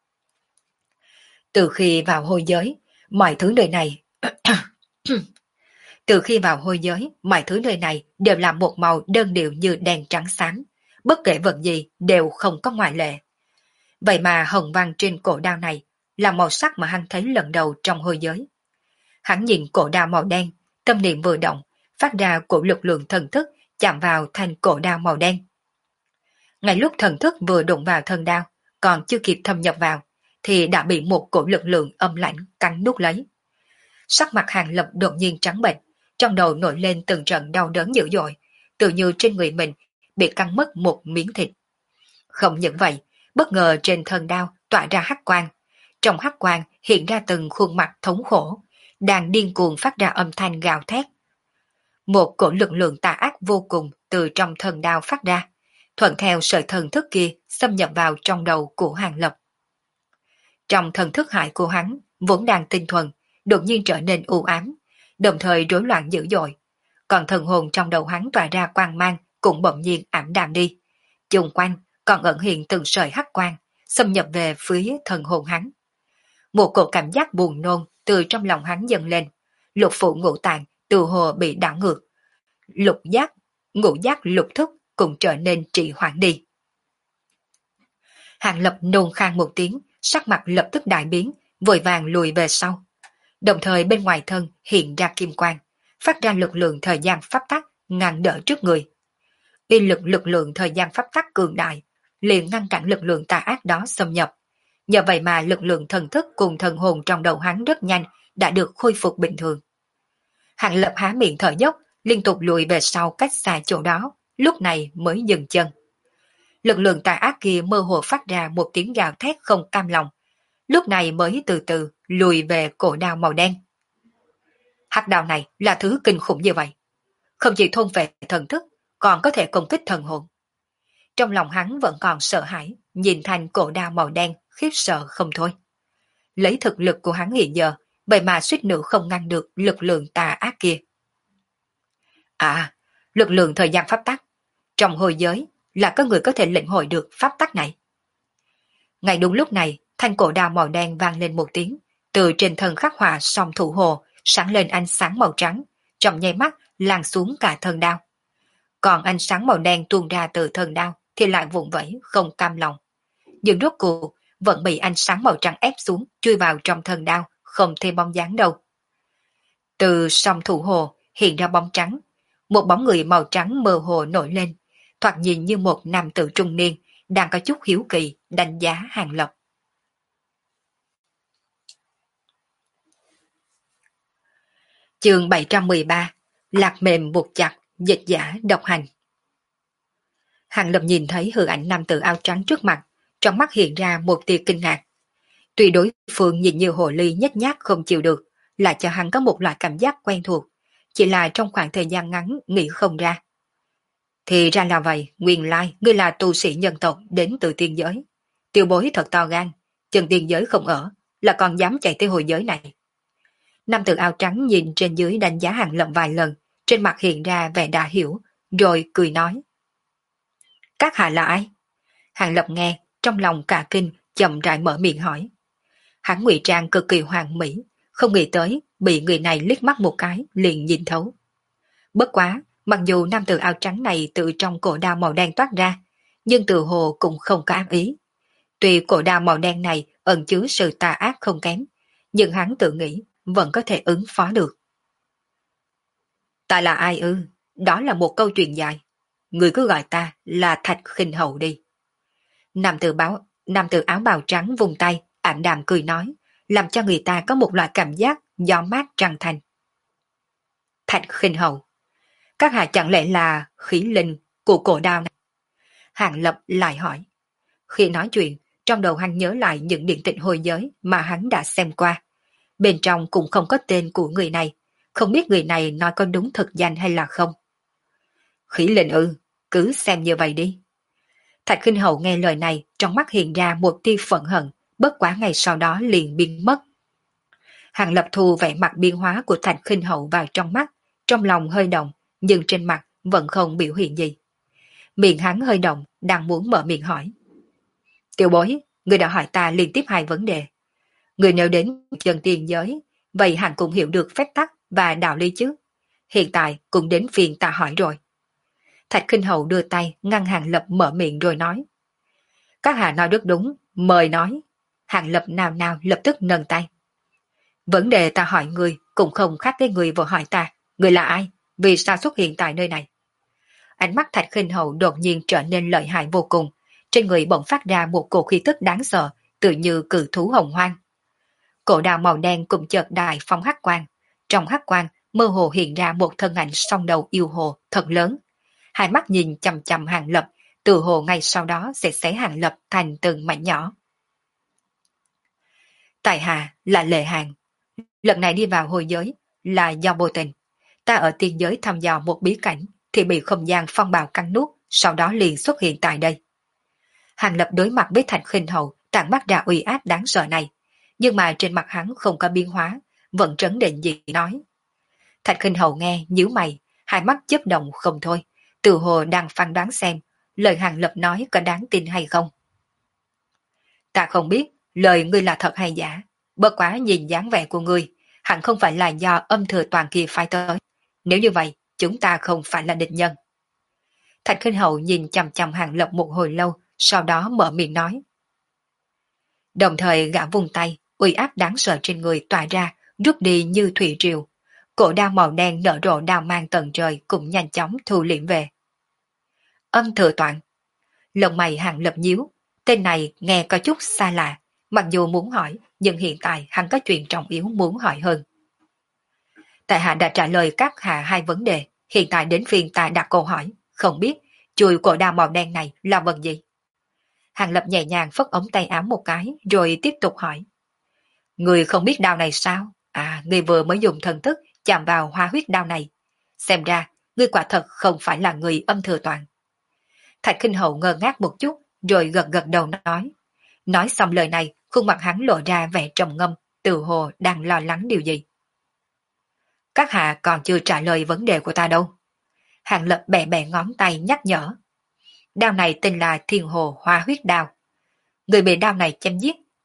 Từ khi vào hôi giới, mọi thứ nơi này Từ khi vào hôi giới, mọi thứ nơi này đều là một màu đơn điệu như đèn trắng xám, bất kể vật gì đều không có ngoại lệ. Vậy mà hồng văn trên cổ đao này là màu sắc mà hắn thấy lần đầu trong hôi giới. Hắn nhìn cổ đao màu đen, tâm niệm vừa động, phát ra cổ lực lượng thần thức chạm vào thành cổ đao màu đen. Ngay lúc thần thức vừa đụng vào thân đao, còn chưa kịp thâm nhập vào, thì đã bị một cổ lực lượng âm lãnh cắn nuốt lấy. Sắc mặt Hàng Lập đột nhiên trắng bệch, trong đầu nổi lên từng trận đau đớn dữ dội, tự như trên người mình bị cắn mất một miếng thịt. Không những vậy, bất ngờ trên thân đao tỏa ra hắc quang. Trong hắc quang hiện ra từng khuôn mặt thống khổ, đang điên cuồng phát ra âm thanh gào thét. Một cổ lực lượng tà ác vô cùng từ trong thân đao phát ra, thuận theo sợi thần thức kia xâm nhập vào trong đầu của Hàng Lập. Trong thần thức hại của hắn, vốn đang tinh thuần, đột nhiên trở nên u ám, đồng thời rối loạn dữ dội. Còn thần hồn trong đầu hắn tỏa ra quang mang cũng bỗng nhiên ảm đạm đi. Chung quanh còn ẩn hiện từng sợi hắc quang, xâm nhập về phía thần hồn hắn. Một cổ cảm giác buồn nôn từ trong lòng hắn dâng lên, lục phủ ngũ tạng từ hồ bị đảo ngược. Ngũ giác lục thức cũng trở nên trì hoãn đi. Hàng Lập nôn khan một tiếng, sắc mặt lập tức đại biến, vội vàng lùi về sau. Đồng thời bên ngoài thân hiện ra kim quang, phát ra lực lượng thời gian pháp tắc ngăn đỡ trước người. Uy lực lực lượng thời gian pháp tắc cường đại, liền ngăn cản lực lượng tà ác đó xâm nhập. Nhờ vậy mà lực lượng thần thức cùng thần hồn trong đầu hắn rất nhanh đã được khôi phục bình thường. Hàng Lập há miệng thở dốc, liên tục lùi về sau cách xa chỗ đó, lúc này mới dừng chân. Lực lượng tà ác kia mơ hồ phát ra một tiếng gào thét không cam lòng, lúc này mới từ từ lùi về cổ đao màu đen. Hắc đao này là thứ kinh khủng như vậy, không chỉ thôn vệ thần thức, còn có thể công kích thần hồn. Trong lòng hắn vẫn còn sợ hãi, nhìn thành cổ đao màu đen, khiếp sợ không thôi. Lấy thực lực của hắn hiện giờ, vậy mà suýt nữa không ngăn được lực lượng tà ác kia. À, lực lượng thời gian pháp tắc. Trong hồi giới là có người có thể lĩnh hội được pháp tắc này. Ngay đúng lúc này, Thanh cổ đao màu đen vang lên một tiếng, từ trên thân khắc họa song thủ hồ sáng lên ánh sáng màu trắng, trong nháy mắt lan xuống cả thân đao. Còn ánh sáng màu đen tuôn ra từ thân đao thì lại vụn vẫy không cam lòng. Nhưng rốt cuộc vẫn bị ánh sáng màu trắng ép xuống, chui vào trong thân đao, không thêm bóng dáng đâu. Từ song thủ hồ hiện ra bóng trắng, một bóng người màu trắng mơ hồ nổi lên, thoạt nhìn như một nam tử trung niên đang có chút hiếu kỳ đánh giá Hàng Lập. Chương 713, Lạc mềm buộc chặt, dịch giả độc hành. Hàng Lập nhìn thấy hư ảnh nam tử áo trắng trước mặt, trong mắt hiện ra một tia kinh ngạc. Tuy đối phương nhìn như hồ ly nhếch nhác không chịu được, lại cho hắn có một loại cảm giác quen thuộc, chỉ là trong khoảng thời gian ngắn nghĩ không ra. Thì ra là vậy, nguyên lai ngươi là tu sĩ nhân tộc đến từ tiên giới. Tiêu bối thật to gan, chân tiên giới không ở, là còn dám chạy tới hồi giới này. Nam tử áo trắng nhìn trên dưới đánh giá Hàng Lập vài lần, trên mặt hiện ra vẻ đã hiểu, rồi cười nói. Các hạ là ai? Hàng Lập nghe, trong lòng cả kinh, chậm rãi mở miệng hỏi. Hắn ngụy trang cực kỳ hoàn mỹ, không nghĩ tới bị người này liếc mắt một cái liền nhìn thấu. Bất quá, mặc dù nam tử áo trắng này từ trong cổ đao màu đen toát ra, nhưng từ hồ cũng không có ác ý. Tuy cổ đao màu đen này ẩn chứa sự tà ác không kém, nhưng hắn tự nghĩ vẫn có thể ứng phó được. Ta là ai ư? Đó là một câu chuyện dài. Người cứ gọi ta là Thạch Khinh Hậu đi. Nam tử áo bào trắng vùng tay, ảm đạm cười nói, làm cho người ta có một loại cảm giác gió mát trăng thành. Thạch Khinh Hậu, các hạ chẳng lẽ là khí linh của cổ đao này? Hàng Lập lại hỏi. Khi nói chuyện, trong đầu hắn nhớ lại những điện tịch hồi giới mà hắn đã xem qua. Bên trong cũng không có tên của người này, không biết người này nói có đúng thực danh hay là không. Khí linh ư, cứ xem như vậy đi. Thạch Khinh Hậu nghe lời này, trong mắt hiện ra một tia phẫn hận, bất quá ngày sau đó liền biến mất. Hàng Lập thu vẻ mặt biến hóa của Thạch Khinh Hậu vào trong mắt, trong lòng hơi động, nhưng trên mặt vẫn không biểu hiện gì. Miệng hắn hơi động, đang muốn mở miệng hỏi. Tiểu bối, người đã hỏi ta liên tiếp hai vấn đề. Người nếu đến chân tiên giới, vậy hẳn cũng hiểu được phép tắc và đạo lý chứ. Hiện tại cũng đến phiền ta hỏi rồi. Thạch Khinh Hậu đưa tay ngăn Hàng Lập mở miệng rồi nói. Các hạ nói rất đúng, mời nói. Hàng Lập nào nào lập tức nâng tay. Vấn đề ta hỏi người cũng không khác với người vừa hỏi ta. Người là ai? Vì sao xuất hiện tại nơi này? Ánh mắt Thạch Khinh Hậu đột nhiên trở nên lợi hại vô cùng. Trên người bỗng phát ra một cổ khí tức đáng sợ, tự như cự thú hồng hoang. Cổ đào màu đen cũng chợt đại phong hắc quang. Trong hắc quang mơ hồ hiện ra một thân ảnh song đầu yêu hồ thật lớn. Hai mắt nhìn chằm chằm Hàng Lập, từ hồ ngay sau đó sẽ xé Hàng Lập thành từng mảnh nhỏ. Tại hạ là Lệ Hàng. Lần này đi vào hồi giới là do vô tình. Ta ở tiên giới thăm dò một bí cảnh thì bị không gian phong bào cắn nuốt, sau đó liền xuất hiện tại đây. Hàng Lập đối mặt với Thạch Khinh Hậu tản mắt ra uy áp đáng sợ này, nhưng mà trên mặt hắn không có biến hóa, vẫn trấn định gì nói. Thạch Khinh Hậu nghe nhíu mày, hai mắt chớp động không thôi, từ hồ đang phán đoán xem lời Hàng Lập nói có đáng tin hay không. Ta không biết lời ngươi là thật hay giả, bất quá nhìn dáng vẻ của ngươi, hẳn không phải là do âm thừa toàn kia phái tới. Nếu như vậy, chúng ta không phải là địch nhân. Thạch Khinh Hậu nhìn chằm chằm Hàng Lập một hồi lâu, sau đó mở miệng nói. Đồng thời gã vung tay, uy áp đáng sợ trên người tỏa ra, rút đi như thủy triều. Cổ đao màu đen nở rộ đao mang tận trời cũng nhanh chóng thu liễm về. Âm thừa toàn. Lông mày Hàng Lập nhíu, tên này nghe có chút xa lạ, mặc dù muốn hỏi, nhưng hiện tại hắn có chuyện trọng yếu muốn hỏi hơn. Tại hạ đã trả lời các hạ hai vấn đề, hiện tại đến phiên ta đặt câu hỏi, không biết chùi cổ đao màu đen này là vật gì? Hàng Lập nhẹ nhàng phất ống tay áo một cái, rồi tiếp tục hỏi. Người không biết đao này sao? À, người vừa mới dùng thần thức chạm vào hoa huyết đao này. Xem ra, người quả thật không phải là người âm thừa toàn. Thạch Khinh Hậu ngơ ngác một chút, rồi gật gật đầu nói. Nói xong lời này, khuôn mặt hắn lộ ra vẻ trầm ngâm, tự hồ đang lo lắng điều gì. Các hạ còn chưa trả lời vấn đề của ta đâu. Hàng Lập bẻ bẻ ngón tay nhắc nhở. Đao này tên là Thiên Hồ Hoa Huyết Đao. Người bị đao này chém giết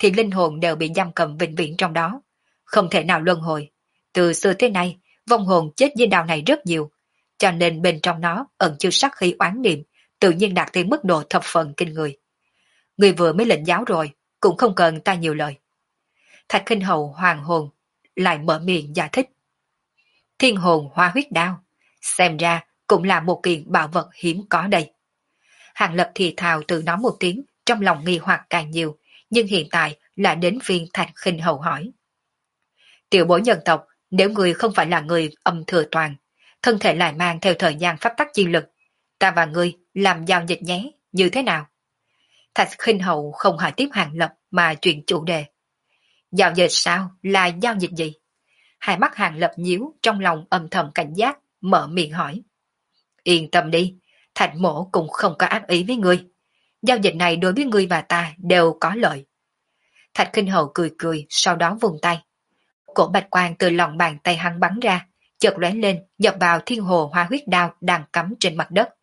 thì linh hồn đều bị giam cầm vĩnh viễn trong đó, không thể nào luân hồi. Từ xưa tới nay, vong hồn chết dưới đao này rất nhiều, cho nên bên trong nó ẩn chứa sát khí oán niệm, tự nhiên đạt tới mức độ thập phần kinh người. Người vừa mới lĩnh giáo rồi, cũng không cần ta nhiều lời. Thạch Khinh Hầu hoàng hồn, lại mở miệng giải thích. Thiên hồn hoa huyết đao, xem ra cũng là một kiện bảo vật hiếm có đây. Hàng Lập thì thào tự nói một tiếng, trong lòng nghi hoặc càng nhiều, nhưng hiện tại là đến phiên Thạch Khinh Hầu hỏi. Tiểu bối nhân tộc, nếu người không phải là người âm thừa toàn, thân thể lại mang theo thời gian pháp tắc chi lực, ta và ngươi làm giao dịch nhé, như thế nào? Thạch Khinh Hầu không hỏi tiếp Hàng Lập mà chuyển chủ đề. Giao dịch sao? Là giao dịch gì? Hai mắt Hàng Lập nhíu, trong lòng âm thầm cảnh giác, mở miệng hỏi. Yên tâm đi, Thạch mổ cũng không có ác ý với ngươi. Giao dịch này đối với ngươi và ta đều có lợi. Thạch Khinh Hầu cười cười, sau đó vùng tay. Cổ bạch quang từ lòng bàn tay hắn bắn ra, chợt lóe lên, nhập vào thiên hồ hoa huyết đao đang cắm trên mặt đất.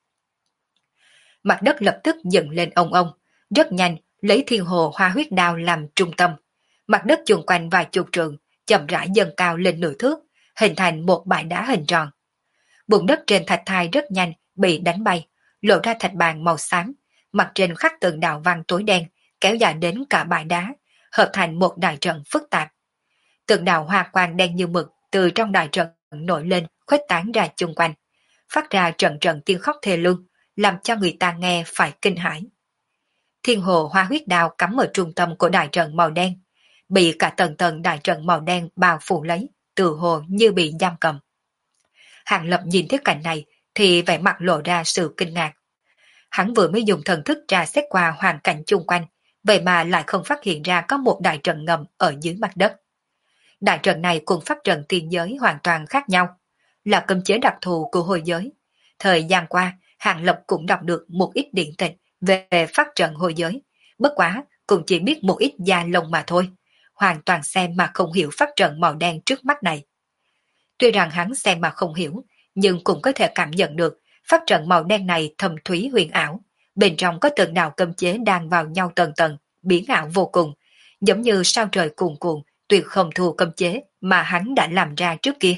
Mặt đất lập tức dựng lên ông ông, rất nhanh lấy thiên hồ hoa huyết đao làm trung tâm. Mặt đất chung quanh vài chục trượng, chậm rãi dâng cao lên nửa thước, hình thành một bãi đá hình tròn. Bùn đất trên thạch thai rất nhanh bị đánh bay, lộ ra thạch bàn màu xám, mặt trên khắc từng đạo văn tối đen, kéo dài đến cả bãi đá, hợp thành một đại trận phức tạp. Từng đạo hoa quang đen như mực từ trong đại trận nổi lên, khuếch tán ra chung quanh, phát ra trận trận tiếng khóc thê lương, làm cho người ta nghe phải kinh hãi. Thiên hồ hoa huyết đao cắm ở trung tâm của đại trận màu đen, bị cả tầng tầng đại trận màu đen bao phủ lấy, từ hồ như bị giam cầm. Hàng Lập nhìn thấy cảnh này thì vẻ mặt lộ ra sự kinh ngạc. Hắn vừa mới dùng thần thức tra xét qua hoàn cảnh chung quanh, vậy mà lại không phát hiện ra có một đại trận ngầm ở dưới mặt đất. Đại trận này cùng pháp trận tiên giới hoàn toàn khác nhau, là cấm chế đặc thù của hồi giới. Thời gian qua, Hàng Lập cũng đọc được một ít điển tịch về pháp trận hồi giới, bất quá cũng chỉ biết một ít da lông mà thôi, hoàn toàn xem mà không hiểu pháp trận màu đen trước mắt này. Tuy rằng hắn xem mà không hiểu, nhưng cũng có thể cảm nhận được pháp trận màu đen này thâm thúy huyền ảo, bên trong có từng đạo cấm chế đang vào nhau tầng tầng, biến ảo vô cùng, giống như sao trời cuồn cuộn, tuyệt không thua cấm chế mà hắn đã làm ra trước kia.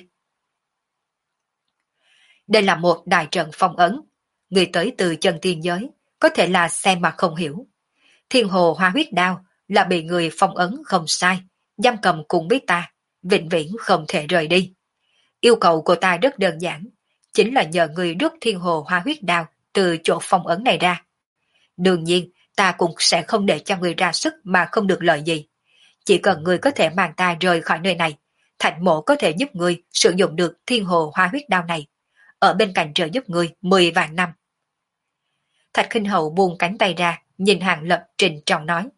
Đây là một đại trận phong ấn, người tới từ chân tiên giới, có thể là xem mà không hiểu. Thiên hồ hoa huyết đao là bị người phong ấn không sai, giam cầm cùng biết ta, vĩnh viễn không thể rời đi. Yêu cầu của ta rất đơn giản, chính là nhờ người rút thiên hồ hoa huyết đao từ chỗ phong ấn này ra. Đương nhiên, ta cũng sẽ không để cho người ra sức mà không được lợi gì. Chỉ cần người có thể mang ta rời khỏi nơi này, Thạch mộ có thể giúp người sử dụng được thiên hồ hoa huyết đao này, ở bên cạnh trợ giúp người 10 vạn năm. Thạch Khinh Hầu buông cánh tay ra, nhìn Hàng Lập trịnh trọng nói.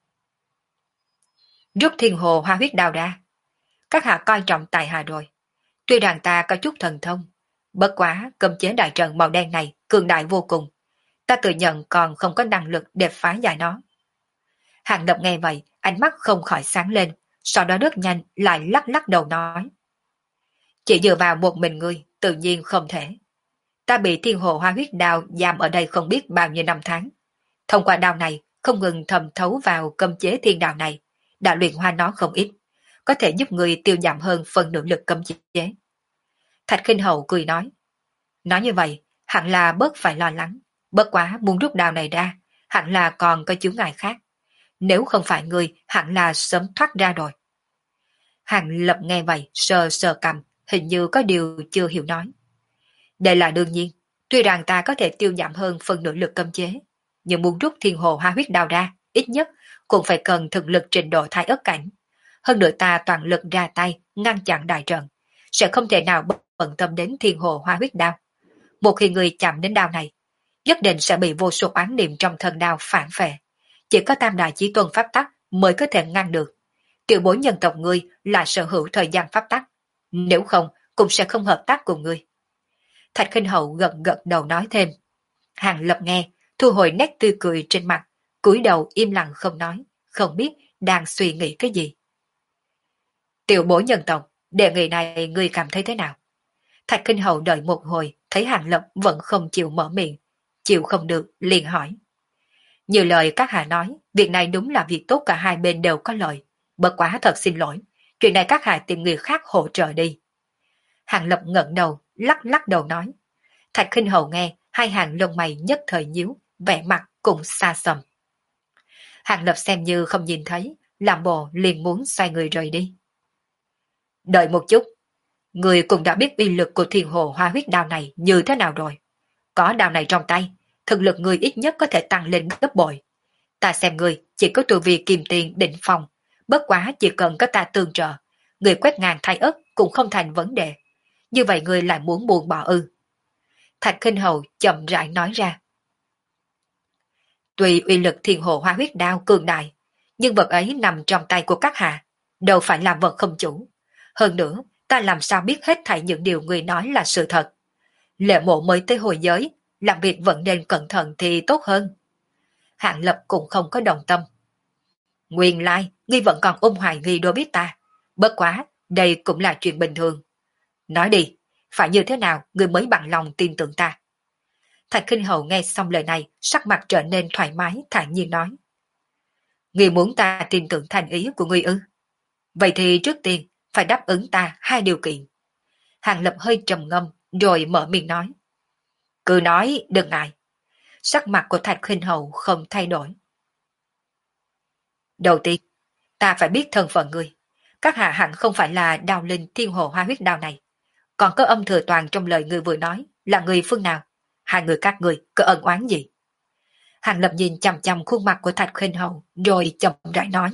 Rút thiên hồ hoa huyết đao ra. Các hạ coi trọng tài hạ rồi. Tuy rằng ta có chút thần thông, bất quá cấm chế đại trận màu đen này cường đại vô cùng. Ta tự nhận còn không có năng lực để phá giải nó. Hàng Lập nghe vậy, ánh mắt không khỏi sáng lên, sau đó rất nhanh lại lắc lắc đầu nói. Chỉ dựa vào một mình ngươi, tự nhiên không thể. Ta bị thiên hồ hoa huyết đao giam ở đây không biết bao nhiêu năm tháng. Thông qua đao này, không ngừng thầm thấu vào cấm chế thiên đạo này, đã luyện hoa nó không ít, có thể giúp người tiêu giảm hơn phần nửa lực cấm chế. Thạch Khinh Hầu cười nói. Nói như vậy, hẳn là bớt phải lo lắng, bất quá muốn rút đao này ra, hẳn là còn có chướng ngại khác. Nếu không phải người, hẳn là sớm thoát ra rồi. Hàng Lập nghe vậy, sờ sờ cằm, hình như có điều chưa hiểu nói. Đây là đương nhiên, tuy rằng ta có thể tiêu giảm hơn phần nửa lực cấm chế, nhưng muốn rút thiên hồ hoa huyết đao ra, ít nhất cũng phải cần thực lực trình độ thái ớt cảnh. Hơn nữa ta toàn lực ra tay, ngăn chặn đại trận, sẽ không thể nào bận tâm đến thiên hồ hoa huyết đao. Một khi người chạm đến đao này, nhất định sẽ bị vô số oán niệm trong thân đao phản phệ. Chỉ có tam đại chí tôn pháp tắc mới có thể ngăn được. Tiểu bối nhân tộc ngươi là sở hữu thời gian pháp tắc, nếu không cũng sẽ không hợp tác cùng ngươi. Thạch Khinh Hầu gật gật đầu nói thêm. Hàng Lập nghe, thu hồi nét tươi cười trên mặt, cúi đầu im lặng không nói, không biết đang suy nghĩ cái gì. Tiểu bối nhân tộc, đề nghị này ngươi cảm thấy thế nào? Thạch Khinh Hầu đợi một hồi, thấy Hàng Lập vẫn không chịu mở miệng, chịu không được, liền hỏi. Như lời các hạ nói, việc này đúng là việc tốt, cả hai bên đều có lợi. Bất quá thật xin lỗi, chuyện này các hạ tìm người khác hỗ trợ đi. Hàng Lập ngẩng đầu, lắc lắc đầu nói. Thạch Khinh Hầu nghe, hai hàng lông mày nhất thời nhíu, vẻ mặt cũng xa xăm. Hàng Lập xem như không nhìn thấy, làm bộ liền muốn xoay người rời đi. Đợi một chút, người cũng đã biết uy lực của Thiên Hồ Hoa Huyết Đao này như thế nào rồi. Có đao này trong tay, thực lực người ít nhất có thể tăng lên gấp bội. Ta xem người chỉ có tu vi kim tiền đỉnh phong, bất quá chỉ cần có ta tương trợ, người quét ngang thay ớt cũng không thành vấn đề. Như vậy người lại muốn buông bỏ ư? Thạch Khinh Hầu chậm rãi nói ra. Tuy uy lực Thiên Hồ Hoa Huyết Đao cường đại, nhưng vật ấy nằm trong tay của các hạ, đâu phải là vật không chủ. Hơn nữa, ta làm sao biết hết thảy những điều người nói là sự thật. Lệ Mộ mới tới hồi giới, làm việc vẫn nên cẩn thận thì tốt hơn. Hạng Lập cũng không có đồng tâm. Nguyên lai, ngươi vẫn còn ôm hoài nghi đối với ta. Bất quá, đây cũng là chuyện bình thường. Nói đi, phải như thế nào ngươi mới bằng lòng tin tưởng ta? Thạch Khinh Hầu nghe xong lời này, sắc mặt trở nên thoải mái, thản nhiên nói. Ngươi muốn ta tin tưởng thành ý của ngươi ư? Vậy thì trước tiên, phải đáp ứng ta hai điều kiện. Hàng Lập hơi trầm ngâm, rồi mở miệng nói. Cứ nói, đừng ngại. Sắc mặt của Thạch Khinh Hầu không thay đổi. Đầu tiên, ta phải biết thân phận ngươi. Các hạ hẳn không phải là đào linh Thiên Hồ Hoa Huyết Đao này. Còn có âm thừa toàn trong lời ngươi vừa nói là người phương nào? Hai người các ngươi có ân oán gì? Hàng Lập nhìn chằm chằm khuôn mặt của Thạch Khinh Hầu rồi chậm rãi nói.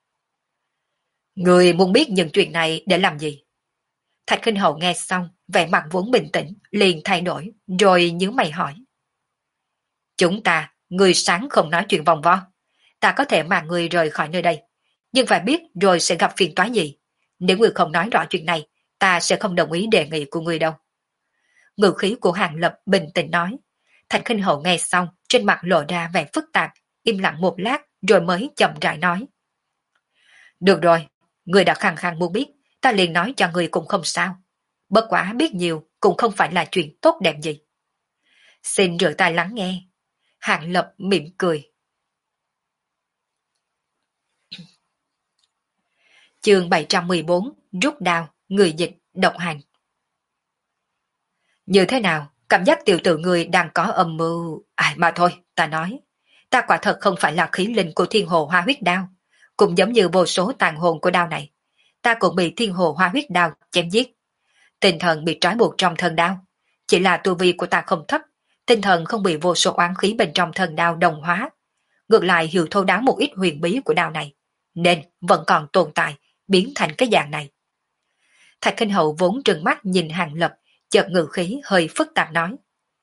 Người muốn biết những chuyện này để làm gì? Thạch Khinh Hầu nghe xong, vẻ mặt vốn bình tĩnh, liền thay đổi, rồi nhíu mày hỏi. Chúng ta, người sáng không nói chuyện vòng vo. Ta có thể mang người rời khỏi nơi đây, nhưng phải biết rồi sẽ gặp phiền toái gì. Nếu người không nói rõ chuyện này, ta sẽ không đồng ý đề nghị của người đâu. Ngữ khí của Hàng Lập bình tĩnh nói. Thạch Khinh Hầu nghe xong, trên mặt lộ ra vẻ phức tạp, im lặng một lát rồi mới chậm rãi nói. Được rồi, người đã khăng khăng muốn biết, ta liền nói cho người cũng không sao. Bất quá biết nhiều cũng không phải là chuyện tốt đẹp gì. Xin rửa tai lắng nghe. Hàng Lập mỉm cười. Chương 714, rút đao, người dịch, độc hành. Như thế nào, cảm giác tiểu tử người đang có âm mưu. Mà thôi, ta nói. Ta quả thật không phải là khí linh của Thiên Hồ Hoa Huyết Đao, cũng giống như vô số tàn hồn của đao này. Ta cũng bị Thiên Hồ Hoa Huyết Đao chém giết. Tinh thần bị trói buộc trong thân đao. Chỉ là tu vi của ta không thấp, tinh thần không bị vô số oán khí bên trong thân đao đồng hóa. Ngược lại hiểu thấu đáo một ít huyền bí của đao này, nên vẫn còn tồn tại, biến thành cái dạng này. Thạch Khinh Hậu vốn trừng mắt nhìn Hàng Lập, chợt ngữ khí hơi phức tạp nói.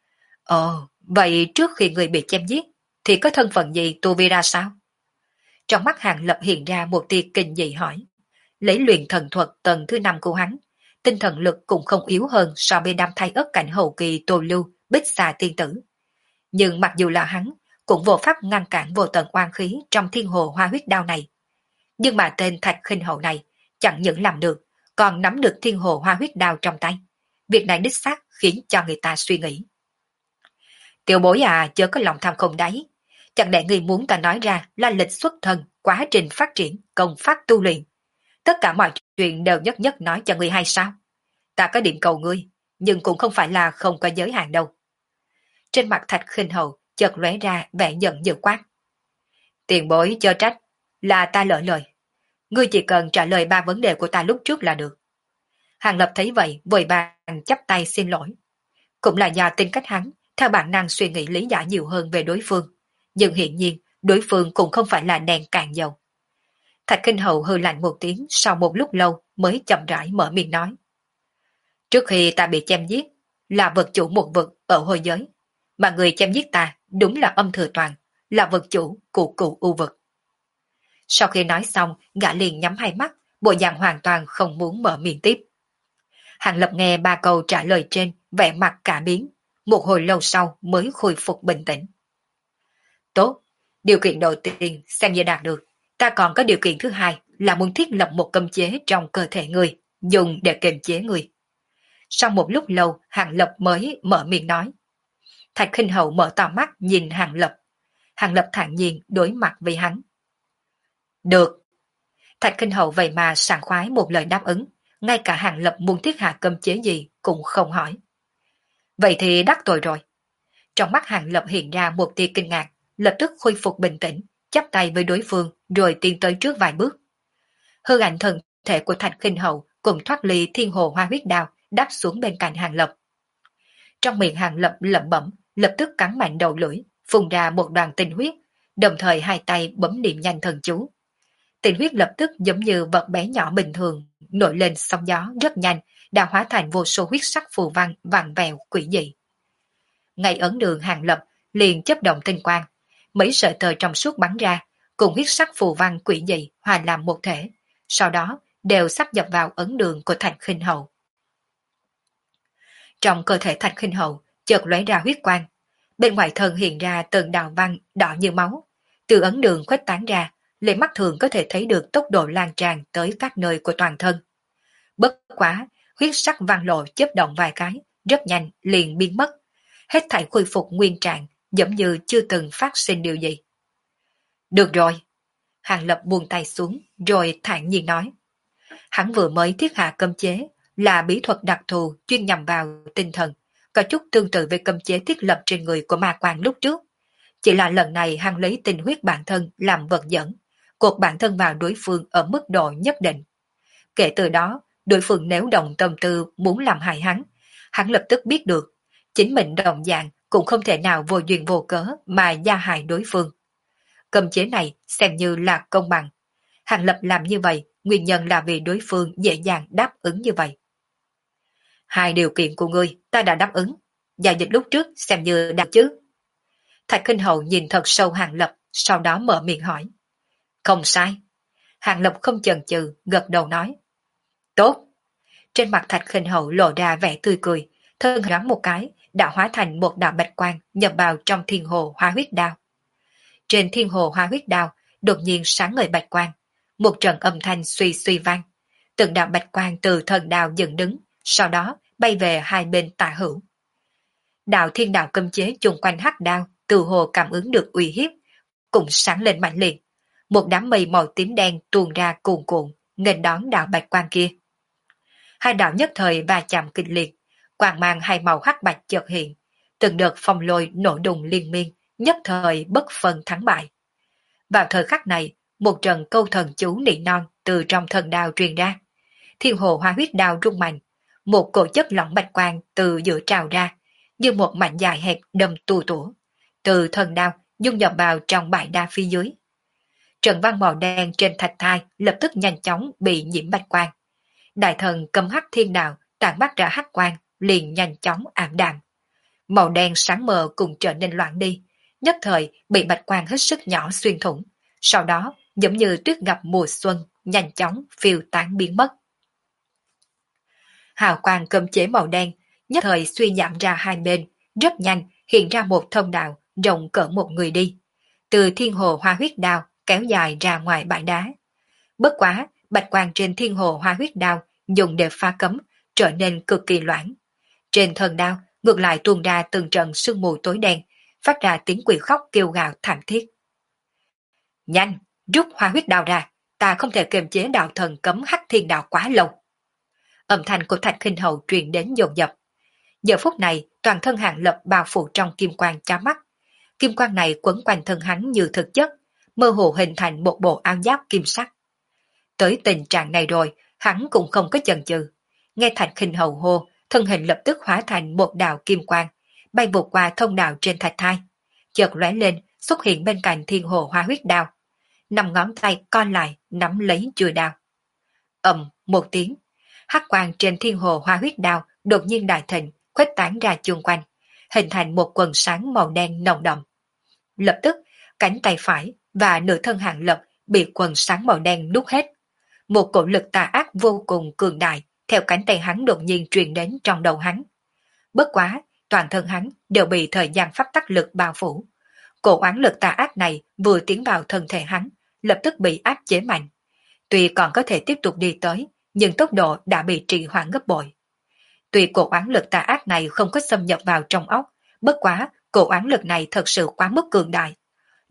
Vậy trước khi người bị chém giết, thì có thân phận gì tu vi ra sao? Trong mắt Hàng Lập hiện ra một tia kinh dị hỏi. Lấy luyện thần thuật tầng thứ 5 của hắn, tinh thần lực cũng không yếu hơn so với đám thay ất cảnh hậu kỳ Tô Lưu, Bích Xà tiên tử. Nhưng mặc dù là hắn, cũng vô pháp ngăn cản vô tận oan khí trong Thiên Hồ Hoa Huyết Đao này. Nhưng mà tên Thạch Khinh Hậu này chẳng những làm được, còn nắm được Thiên Hồ Hoa Huyết Đao trong tay. Việc này đích xác khiến cho người ta suy nghĩ. Tiểu bối chớ có lòng tham không đáy. Chẳng lẽ người muốn ta nói ra là lịch xuất thân, quá trình phát triển, công pháp tu luyện. Tất cả mọi chuyện đều nhất nhất nói cho ngươi hay sao? Ta có điểm cầu ngươi, nhưng cũng không phải là không có giới hạn đâu. Trên mặt Thạch Khinh Hậu chợt lóe ra vẻ giận dữ quát. Tiền bối chớ trách, là ta lỡ lời. Ngươi chỉ cần trả lời 3 vấn đề của ta lúc trước là được. Hàng Lập thấy vậy, vội vàng chắp tay xin lỗi. Cũng là do tính cách hắn, theo bản năng suy nghĩ lý giải nhiều hơn về đối phương. Nhưng hiển nhiên, đối phương cũng không phải là đèn cạn dầu. Thạch Khinh Hậu hừ lạnh một tiếng, sau một lúc lâu mới chậm rãi mở miệng nói. Trước khi ta bị chém giết, là vật chủ một vực ở hồi giới. Mà người chém giết ta đúng là âm thừa toàn, là vật chủ của cụ u vực. Sau khi nói xong, gã liền nhắm hai mắt, bộ dạng hoàn toàn không muốn mở miệng tiếp. Hàng Lập nghe 3 câu trả lời trên, vẻ mặt cả biến, một hồi lâu sau mới khôi phục bình tĩnh. Tốt, điều kiện đầu tiên xem như đạt được. Ta còn có điều kiện thứ hai là muốn thiết lập một cấm chế trong cơ thể người, dùng để kiềm chế người. Sau một lúc lâu, Hàng Lập mới mở miệng nói. Thạch Khinh Hậu mở to mắt nhìn Hàng Lập. Hàng Lập thản nhiên đối mặt với hắn. Được. Thạch Kinh Hậu vậy mà sảng khoái một lời đáp ứng, ngay cả Hàng Lập muốn thiết hạ cấm chế gì cũng không hỏi. Vậy thì đắc tội rồi. Trong mắt Hàng Lập hiện ra một tia kinh ngạc, lập tức khôi phục bình tĩnh, chắp tay với đối phương rồi tiến tới trước vài bước. Hư ảnh thần thể của Thạch Kinh Hậu cùng thoát ly thiên hồ hoa huyết đao đáp xuống bên cạnh Hàng Lập. Trong miệng Hàng Lập lẩm bẩm, lập tức cắn mạnh đầu lưỡi, phun ra một đoàn tinh huyết, đồng thời hai tay bấm niệm nhanh thần chú. Tinh huyết lập tức giống như vật bé nhỏ bình thường, nổi lên sóng gió rất nhanh, đã hóa thành vô số huyết sắc phù văn vàng vèo quỷ dị. Ngay ấn đường Hàng Lập liền chấp động tinh quang, mấy sợi tơ trong suốt bắn ra, cùng huyết sắc phù văn quỷ dị hòa làm một thể, sau đó đều sắp nhập vào ấn đường của Thạch Khinh Hậu. Trong cơ thể Thạch Khinh Hậu chợt lóe ra huyết quang, bên ngoài thân hiện ra từng đạo văn đỏ như máu, từ ấn đường khuếch tán ra, lên mắt thường có thể thấy được tốc độ lan tràn tới các nơi của toàn thân. Bất quá, huyết sắc văn lộ chớp động vài cái, rất nhanh liền biến mất, hết thảy khôi phục nguyên trạng, giống như chưa từng phát sinh điều gì. Được rồi. Hàng Lập buông tay xuống, rồi thản nhiên nói. Hắn vừa mới thiết hạ cấm chế, là bí thuật đặc thù chuyên nhằm vào tinh thần, có chút tương tự với cấm chế thiết lập trên người của ma quan lúc trước. Chỉ là lần này hắn lấy tinh huyết bản thân làm vật dẫn, cột bản thân vào đối phương ở mức độ nhất định. Kể từ đó, đối phương nếu động tâm tư muốn làm hại hắn lập tức biết được, chính mình đồng dạng cũng không thể nào vô duyên vô cớ mà gia hại đối phương. Cấm chế này xem như là công bằng. Hàng Lập làm như vậy, nguyên nhân là vì đối phương dễ dàng đáp ứng như vậy. Hai điều kiện của ngươi ta đã đáp ứng, giao dịch lúc trước xem như đạt chứ. Thạch Khinh Hậu nhìn thật sâu Hàng Lập, sau đó mở miệng hỏi. Không sai. Hàng Lập không chần chừ, gật đầu nói. Tốt. Trên mặt Thạch Khinh Hậu lộ ra vẻ tươi cười, thân gắn một cái, đã hóa thành một đạo bạch quang nhập vào trong thiên hồ hóa huyết đao. Trên thiên hồ hóa huyết đao, đột nhiên sáng ngời bạch quang, một trận âm thanh suy suy vang. Từng đạo bạch quang từ thần đao dựng đứng, sau đó bay về hai bên tả hữu. Đạo thiên đạo cấm chế chung quanh hắc đao, từ hồ cảm ứng được uy hiếp, cũng sáng lên mạnh liệt. Một đám mây màu tím đen tuôn ra cuồn cuộn, nghênh đón đạo bạch quang kia. Hai đạo nhất thời va chạm kịch liệt, quang mang hai màu hắc bạch chợt hiện, từng đợt phong lôi nổ đùng liên miên, nhất thời bất phân thắng bại. Vào thời khắc này, một trận câu thần chú nỉ non từ trong thần đao truyền ra. Thiên hồ hoa huyết đao rung mạnh, một cổ chất lỏng bạch quang từ giữa trào ra, như một mảnh dài hẹp đâm tu tủa, từ thần đao dung nhập vào trong bãi đa phía dưới. Trận văn màu đen trên thạch thai lập tức nhanh chóng bị nhiễm bạch quang. Đại thần cầm hắc thiên đạo tản mắt ra hắc quang liền nhanh chóng ảm đạm. Màu đen sáng mờ cùng trở nên loạn đi, nhất thời bị bạch quang hết sức nhỏ xuyên thủng, sau đó giống như tuyết gặp mùa xuân nhanh chóng phiêu tán biến mất. Hào quang cấm chế màu đen nhất thời suy giảm ra hai bên, rất nhanh hiện ra một thông đạo rộng cỡ một người đi, từ thiên hồ hoa huyết đao kéo dài ra ngoài bãi đá. Bất quá, bạch quang trên thiên hồ hoa huyết đao dùng để phá cấm trở nên cực kỳ loãng. Trên thân đao ngược lại tuôn ra từng trận sương mù tối đen, phát ra tiếng quỷ khóc kêu gào thảm thiết. Nhanh, rút hoa huyết đao ra, ta không thể kiềm chế đạo thần cấm hắc thiên đạo quá lâu. Âm thanh của Thạch Khinh Hậu truyền đến dồn dập. Giờ phút này, toàn thân Hàng Lập bao phủ trong kim quang chói mắt. Kim quang này quấn quanh thân hắn như thực chất, mơ hồ hình thành một bộ áo giáp kim sắc. Tới tình trạng này rồi, hắn cũng không có chần chừ. Nghe Thạch Khinh Hậu hô, thân hình lập tức hóa thành một đạo kim quang, bay vụt qua thông đạo trên thạch thai, chợt lóe lên, xuất hiện bên cạnh thiên hồ hoa huyết đao. Năm ngón tay co lại, nắm lấy chuôi đao. Ầm một tiếng, hắc quang trên thiên hồ hoa huyết đao đột nhiên đại thịnh, khuếch tán ra chung quanh, hình thành một quần sáng màu đen nồng đậm. Lập tức, cánh tay phải và nửa thân Hàng Lập bị quần sáng màu đen nuốt hết. Một cổ lực tà ác vô cùng cường đại theo cánh tay hắn đột nhiên truyền đến trong đầu hắn. Bất quá, toàn thân hắn đều bị thời gian pháp tắc lực bao phủ. Cổ oán lực tà ác này vừa tiến vào thân thể hắn, lập tức bị áp chế mạnh. Tuy còn có thể tiếp tục đi tới, nhưng tốc độ đã bị trì hoãn gấp bội. Tuy cổ oán lực tà ác này không có xâm nhập vào trong óc, bất quá cổ oán lực này thật sự quá mức cường đại.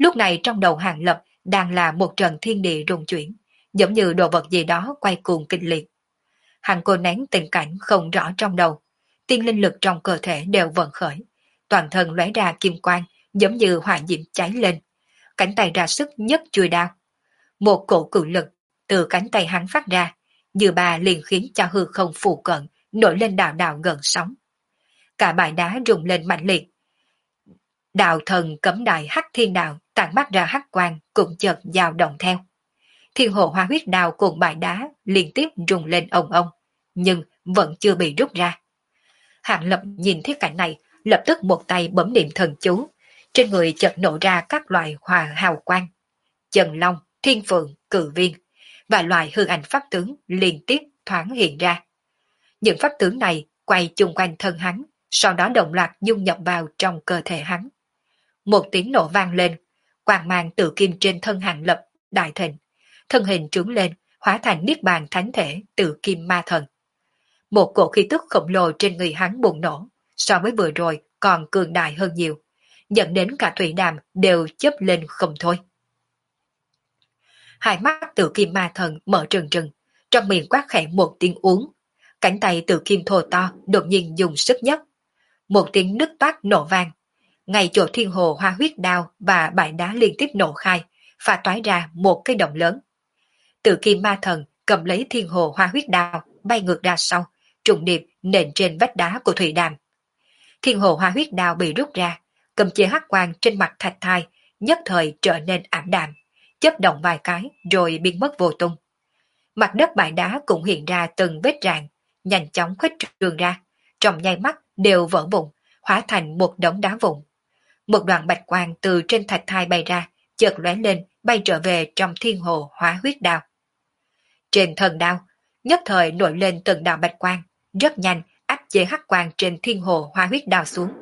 Lúc này trong đầu Hàng Lập đang là một trận thiên địa rung chuyển, giống như đồ vật gì đó quay cuồng kịch liệt. Hắn cô nén tình cảnh không rõ trong đầu, tiên linh lực trong cơ thể đều vận khởi, toàn thân lóe ra kim quang, giống như hỏa diễm cháy lên, cánh tay ra sức nhấc chuôi đao. Một cổ cự lực từ cánh tay hắn phát ra, như bà liền khiến cho hư không phù cận nổi lên đạo đạo gần sóng. Cả bãi đá rung lên mạnh liệt. Đạo thần cấm đại hắc thiên đạo tản mắt ra hắc quang cũng chợt dao động theo. Thiên hồ hoa huyết đao cùng bãi đá liên tiếp rung lên ông ông, nhưng vẫn chưa bị rút ra. Hạng Lập nhìn thiết cảnh này, lập tức một tay bấm niệm thần chú, trên người chợt nổ ra các loại hòa hào quang, Trần Long, Thiên Phượng, Cự Viên và loại hư ảnh pháp tướng liên tiếp thoáng hiện ra. Những pháp tướng này quay chung quanh thân hắn, sau đó đồng loạt dung nhập vào trong cơ thể hắn. Một tiếng nổ vang lên, quang mang tự kim trên thân Hạng Lập đại thịnh, thân hình trướng lên, hóa thành niết bàn thánh thể tự kim ma thần. Một cổ khí tức khổng lồ trên người hắn bùng nổ, so với vừa rồi còn cường đại hơn nhiều, dẫn đến cả thủy đàm đều chớp lên không thôi. Hai mắt tự kim ma thần mở trừng trừng, trong miệng quát khẽ một tiếng uống, cánh tay tự kim thô to đột nhiên dùng sức nhất. Một tiếng nứt toát nổ vang, ngay chỗ thiên hồ hoa huyết đao và bãi đá liên tiếp nổ khai, pha toái ra một cái động lớn. Tự kim ma thần cầm lấy thiên hồ hoa huyết đao bay ngược ra sau, trùng điệp nện trên vách đá của thủy đàm. Thiên hồ hoa huyết đao bị rút ra, cầm chế hắc quang trên mặt thạch thai nhất thời trở nên ảm đạm, chớp động vài cái rồi biến mất vô tung. Mặt đất bãi đá cũng hiện ra từng vết rạn, nhanh chóng khuếch trường ra, trong nháy mắt đều vỡ vụn, hóa thành một đống đá vụn. Một đoạn bạch quang từ trên thạch thai bay ra, chợt lóe lên bay trở về trong thiên hồ hóa huyết đao. Trên thần đao, nhất thời nổi lên từng đạo bạch quang, rất nhanh áp chế hắc quang trên thiên hồ hóa huyết đao xuống.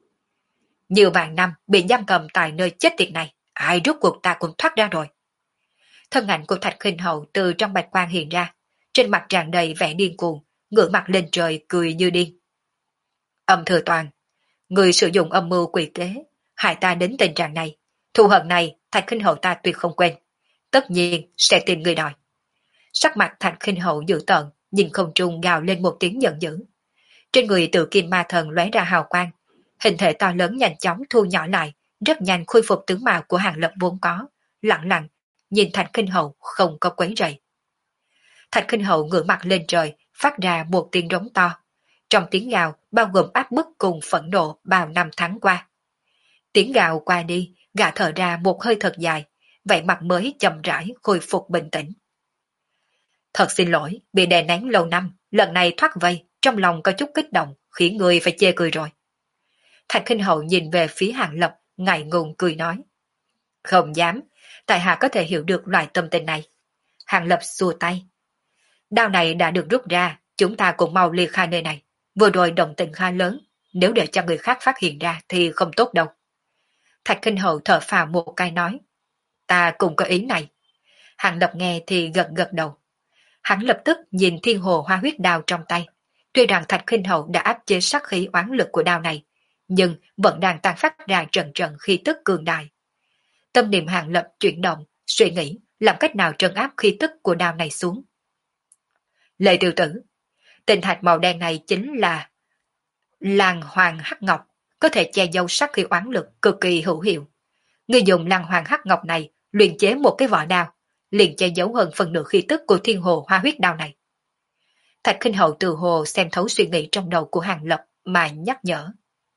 Nhiều vạn năm bị giam cầm tại nơi chết tiệt này, ai rút cuộc ta cũng thoát ra rồi. Thân ảnh của Thạch Khinh Hậu từ trong bạch quang hiện ra, trên mặt tràn đầy vẻ điên cuồng, ngửa mặt lên trời cười như điên. Âm Thừa Toàn, người sử dụng âm mưu quỷ kế, hại ta đến tình trạng này, thù hận này Thạch Khinh Hậu ta tuyệt không quên, tất nhiên sẽ tìm người đòi. Sắc mặt Thạch Khinh Hậu dữ tợn, nhìn không trung gào lên một tiếng giận dữ. Trên người tự kim ma thần lóe ra hào quang, hình thể to lớn nhanh chóng thu nhỏ lại, rất nhanh khôi phục tướng mạo của Hàng Lập vốn có, lặng lặng nhìn Thạch Khinh Hậu không có quấy rầy. Thạch Khinh Hậu ngửa mặt lên trời, phát ra một tiếng rống to. Trong tiếng gào bao gồm áp bức cùng phẫn nộ bao năm tháng qua. Tiếng gào qua đi, gã thở ra một hơi thật dài, vậy mặt mới chậm rãi khôi phục bình tĩnh. Thật xin lỗi, bị đè nén lâu năm, lần này thoát vây, trong lòng có chút kích động, khiến người phải chê cười rồi. Thạch Khinh Hậu nhìn về phía Hàng Lập, ngại ngùng cười nói. Không dám, tại hạ có thể hiểu được loại tâm tình này. Hàng Lập xua tay. Đao này đã được rút ra, chúng ta cùng mau ly khai nơi này. Vừa rồi động tình khá lớn, nếu để cho người khác phát hiện ra thì không tốt đâu. Thạch Khinh Hậu thở phào một cái nói. Ta cũng có ý này. Hàng Lập nghe thì gật gật đầu. Hắn lập tức nhìn thiên hồ hoa huyết đao trong tay. Tuy rằng Thạch Khinh Hậu đã áp chế sát khí oán lực của đao này, nhưng vẫn đang tàn phát ra trận trận khí tức cường đại. Tâm niệm Hàng Lập chuyển động, suy nghĩ làm cách nào trấn áp khí tức của đao này xuống. Lệ tiểu tử, tinh thạch màu đen này chính là làng hoàng hắc ngọc, có thể che giấu sát khí oán lực cực kỳ hữu hiệu. Người dùng làng hoàng hắc ngọc này luyện chế một cái vỏ đao, liền che giấu hơn phần nửa khí tức của thiên hồ hoa huyết đao này. Thạch Khinh Hậu từ hồ xem thấu suy nghĩ trong đầu của Hàng Lập mà nhắc nhở.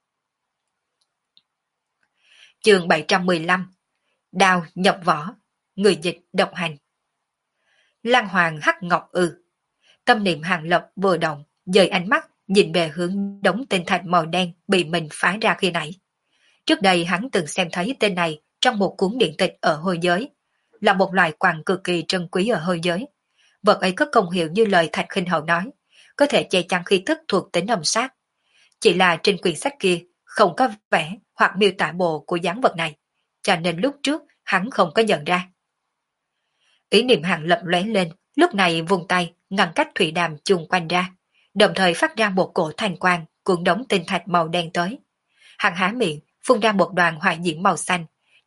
Chương 715. Đao nhập vỏ, người dịch độc hành. Lăng hoàng hắc ngọc ư. Tâm niệm Hàng Lập vừa động, dời ánh mắt nhìn về hướng đống tinh thạch màu đen bị mình phá ra khi nãy. Trước đây hắn từng xem thấy tên này trong một cuốn điện tịch ở hôi giới, là một loại quặng cực kỳ trân quý ở hôi giới. Vật ấy có công hiệu như lời Thạch Khinh Hậu nói, có thể che chắn khí tức thuộc tính âm sát. Chỉ là trên quyển sách kia không có vẽ hoặc miêu tả bộ của dáng vật này, cho nên lúc trước hắn không có nhận ra. Ý niệm Hàng Lập lóe lên, lúc này vùng tay ngăn cách thủy đàm chung quanh ra, đồng thời phát ra một cổ thanh quang cuộn đống tinh thạch màu đen tới. Hắn há miệng phun ra một đoàn hỏa diễm màu xanh,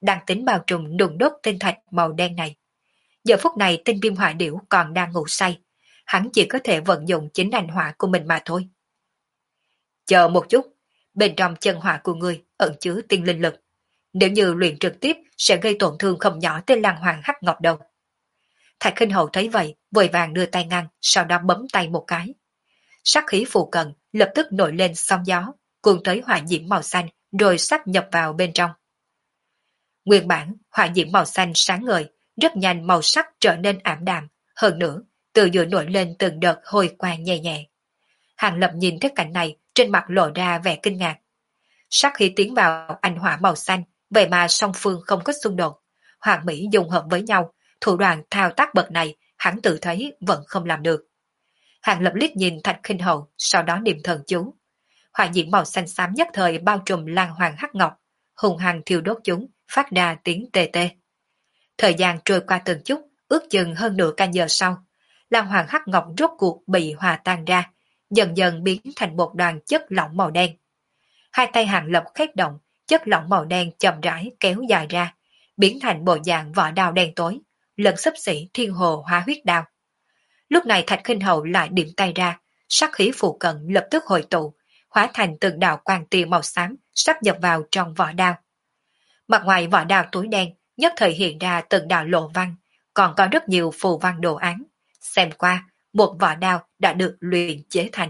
đang tính bao trùm đùng đốt tinh thạch màu đen này. Giờ phút này tinh viêm hỏa điểu còn đang ngủ say, hắn chỉ có thể vận dụng chính hành hỏa của mình mà thôi. Chờ một chút, bên trong chân hỏa của ngươi ẩn chứa tiên linh lực. Nếu như luyện trực tiếp sẽ gây tổn thương không nhỏ tới Lan Hoàng Hắc Ngọc đâu. Thạch Khinh Hầu thấy vậy, vội vàng đưa tay ngăn, sau đó bấm tay một cái. Sát khí phù cận lập tức nổi lên sóng gió, cuốn tới hỏa diễm màu xanh rồi sắp nhập vào bên trong. Nguyên bản, hỏa diễm màu xanh sáng ngời, rất nhanh màu sắc trở nên ảm đạm, hơn nữa, từ giữa nổi lên từng đợt hồi quang nhẹ nhẹ. Hàng Lập nhìn thấy cảnh này, trên mặt lộ ra vẻ kinh ngạc. Sắc khí tiến vào ánh hỏa màu xanh, vậy mà song phương không có xung đột. Hoàng Mỹ dùng hợp với nhau, thủ đoạn thao tác bậc này, hắn tự thấy vẫn không làm được. Hàng Lập liếc nhìn Thạch Khinh Hầu, sau đó niệm thần chú. Hỏa diễm màu xanh xám nhất thời bao trùm Lan Hoàng Hắc Ngọc, hùng hăng thiêu đốt chúng, phát ra tiếng tê tê. Thời gian trôi qua từng chút, ước chừng hơn nửa canh giờ sau, Lan Hoàng Hắc Ngọc rốt cuộc bị hòa tan ra, dần dần biến thành một đoàn chất lỏng màu đen. Hai tay Hàng Lập khét động, chất lỏng màu đen chậm rãi kéo dài ra, biến thành bộ dạng vỏ đao đen tối, lần xấp xỉ thiên hồ hóa huyết đao. Lúc này Thạch Khinh Hầu lại điểm tay ra, sắc khí phụ cận lập tức hội tụ, hóa thành từng đạo quang tia màu xám sắp nhập vào trong vỏ đao. Mặt ngoài vỏ đao tối đen nhất thời hiện ra từng đạo lộ văn, còn có rất nhiều phù văn đồ án. Xem qua, một vỏ đao đã được luyện chế thành.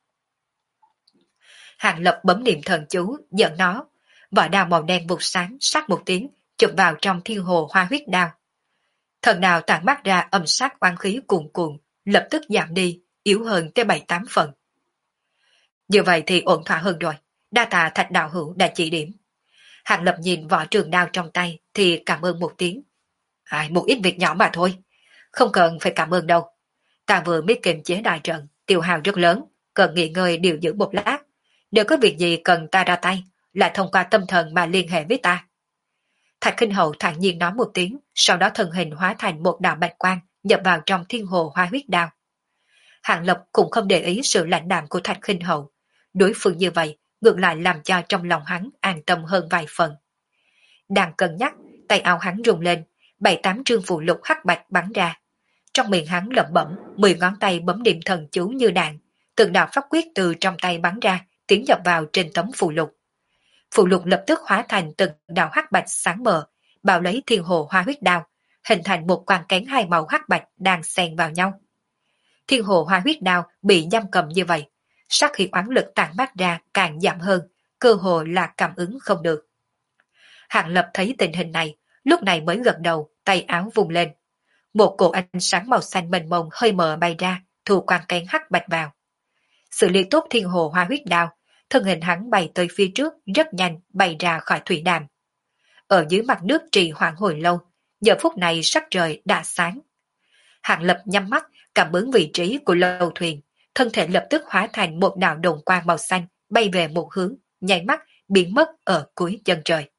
Hàng Lập bấm niệm thần chú, dẫn nó. Vỏ đao màu đen vụt sáng, sát một tiếng, chụp vào trong thiên hồ hoa huyết đao. Thần đao tản mát ra âm sát oán khí cuồn cuộn, lập tức giảm đi, yếu hơn tới 7-8 phần. Như vậy thì ổn thỏa hơn rồi, đa tạ Thạch đạo hữu đã chỉ điểm. Hàng Lập nhìn vỏ trường đao trong tay thì cảm ơn một tiếng. Một ít việc nhỏ mà thôi, không cần phải cảm ơn đâu. Ta vừa mới kiềm chế đại trận, tiêu hao rất lớn, cần nghỉ ngơi điều dưỡng một lát. Nếu có việc gì cần ta ra tay, lại thông qua tâm thần mà liên hệ với ta. Thạch Khinh Hầu thản nhiên nói một tiếng, sau đó thân hình hóa thành một đạo bạch quang nhập vào trong thiên hồ hoa huyết đao. Hàng Lập cũng không để ý sự lãnh đạm của Thạch Khinh Hầu. Đối phương như vậy, ngược lại làm cho trong lòng hắn an tâm hơn vài phần. Đang cân nhắc, tay áo hắn rung lên, 7-8 trương phù lục hắc bạch bắn ra. Trong miệng hắn lẩm bẩm, 10 ngón tay bấm niệm thần chú như đạn, từng đạo pháp quyết từ trong tay bắn ra, tiến nhập vào trên tấm phù lục. Phù lục lập tức hóa thành từng đạo hắc bạch sáng mờ, bao lấy thiên hồ hoa huyết đao, hình thành một quang kén hai màu hắc bạch đang xen vào nhau. Thiên hồ hoa huyết đao bị giam cầm như vậy, sát khí oán lực tản mát ra càng giảm hơn, cơ hồ là cảm ứng không được. Hàng Lập thấy tình hình này, lúc này mới gật đầu, tay áo vùng lên. Một cổ ánh sáng màu xanh mênh mông hơi mờ bay ra, thu quang kén hắc bạch vào. Xử lý tốt thiên hồ hoa huyết đao, thân hình hắn bay tới phía trước rất nhanh bay ra khỏi thủy đàm. Ở dưới mặt nước trì hoãn hồi lâu, giờ phút này sắc trời đã sáng. Hàng Lập nhắm mắt, cảm ứng vị trí của lâu thuyền, thân thể lập tức hóa thành một đạo đồng quang màu xanh bay về một hướng, nháy mắt biến mất ở cuối chân trời.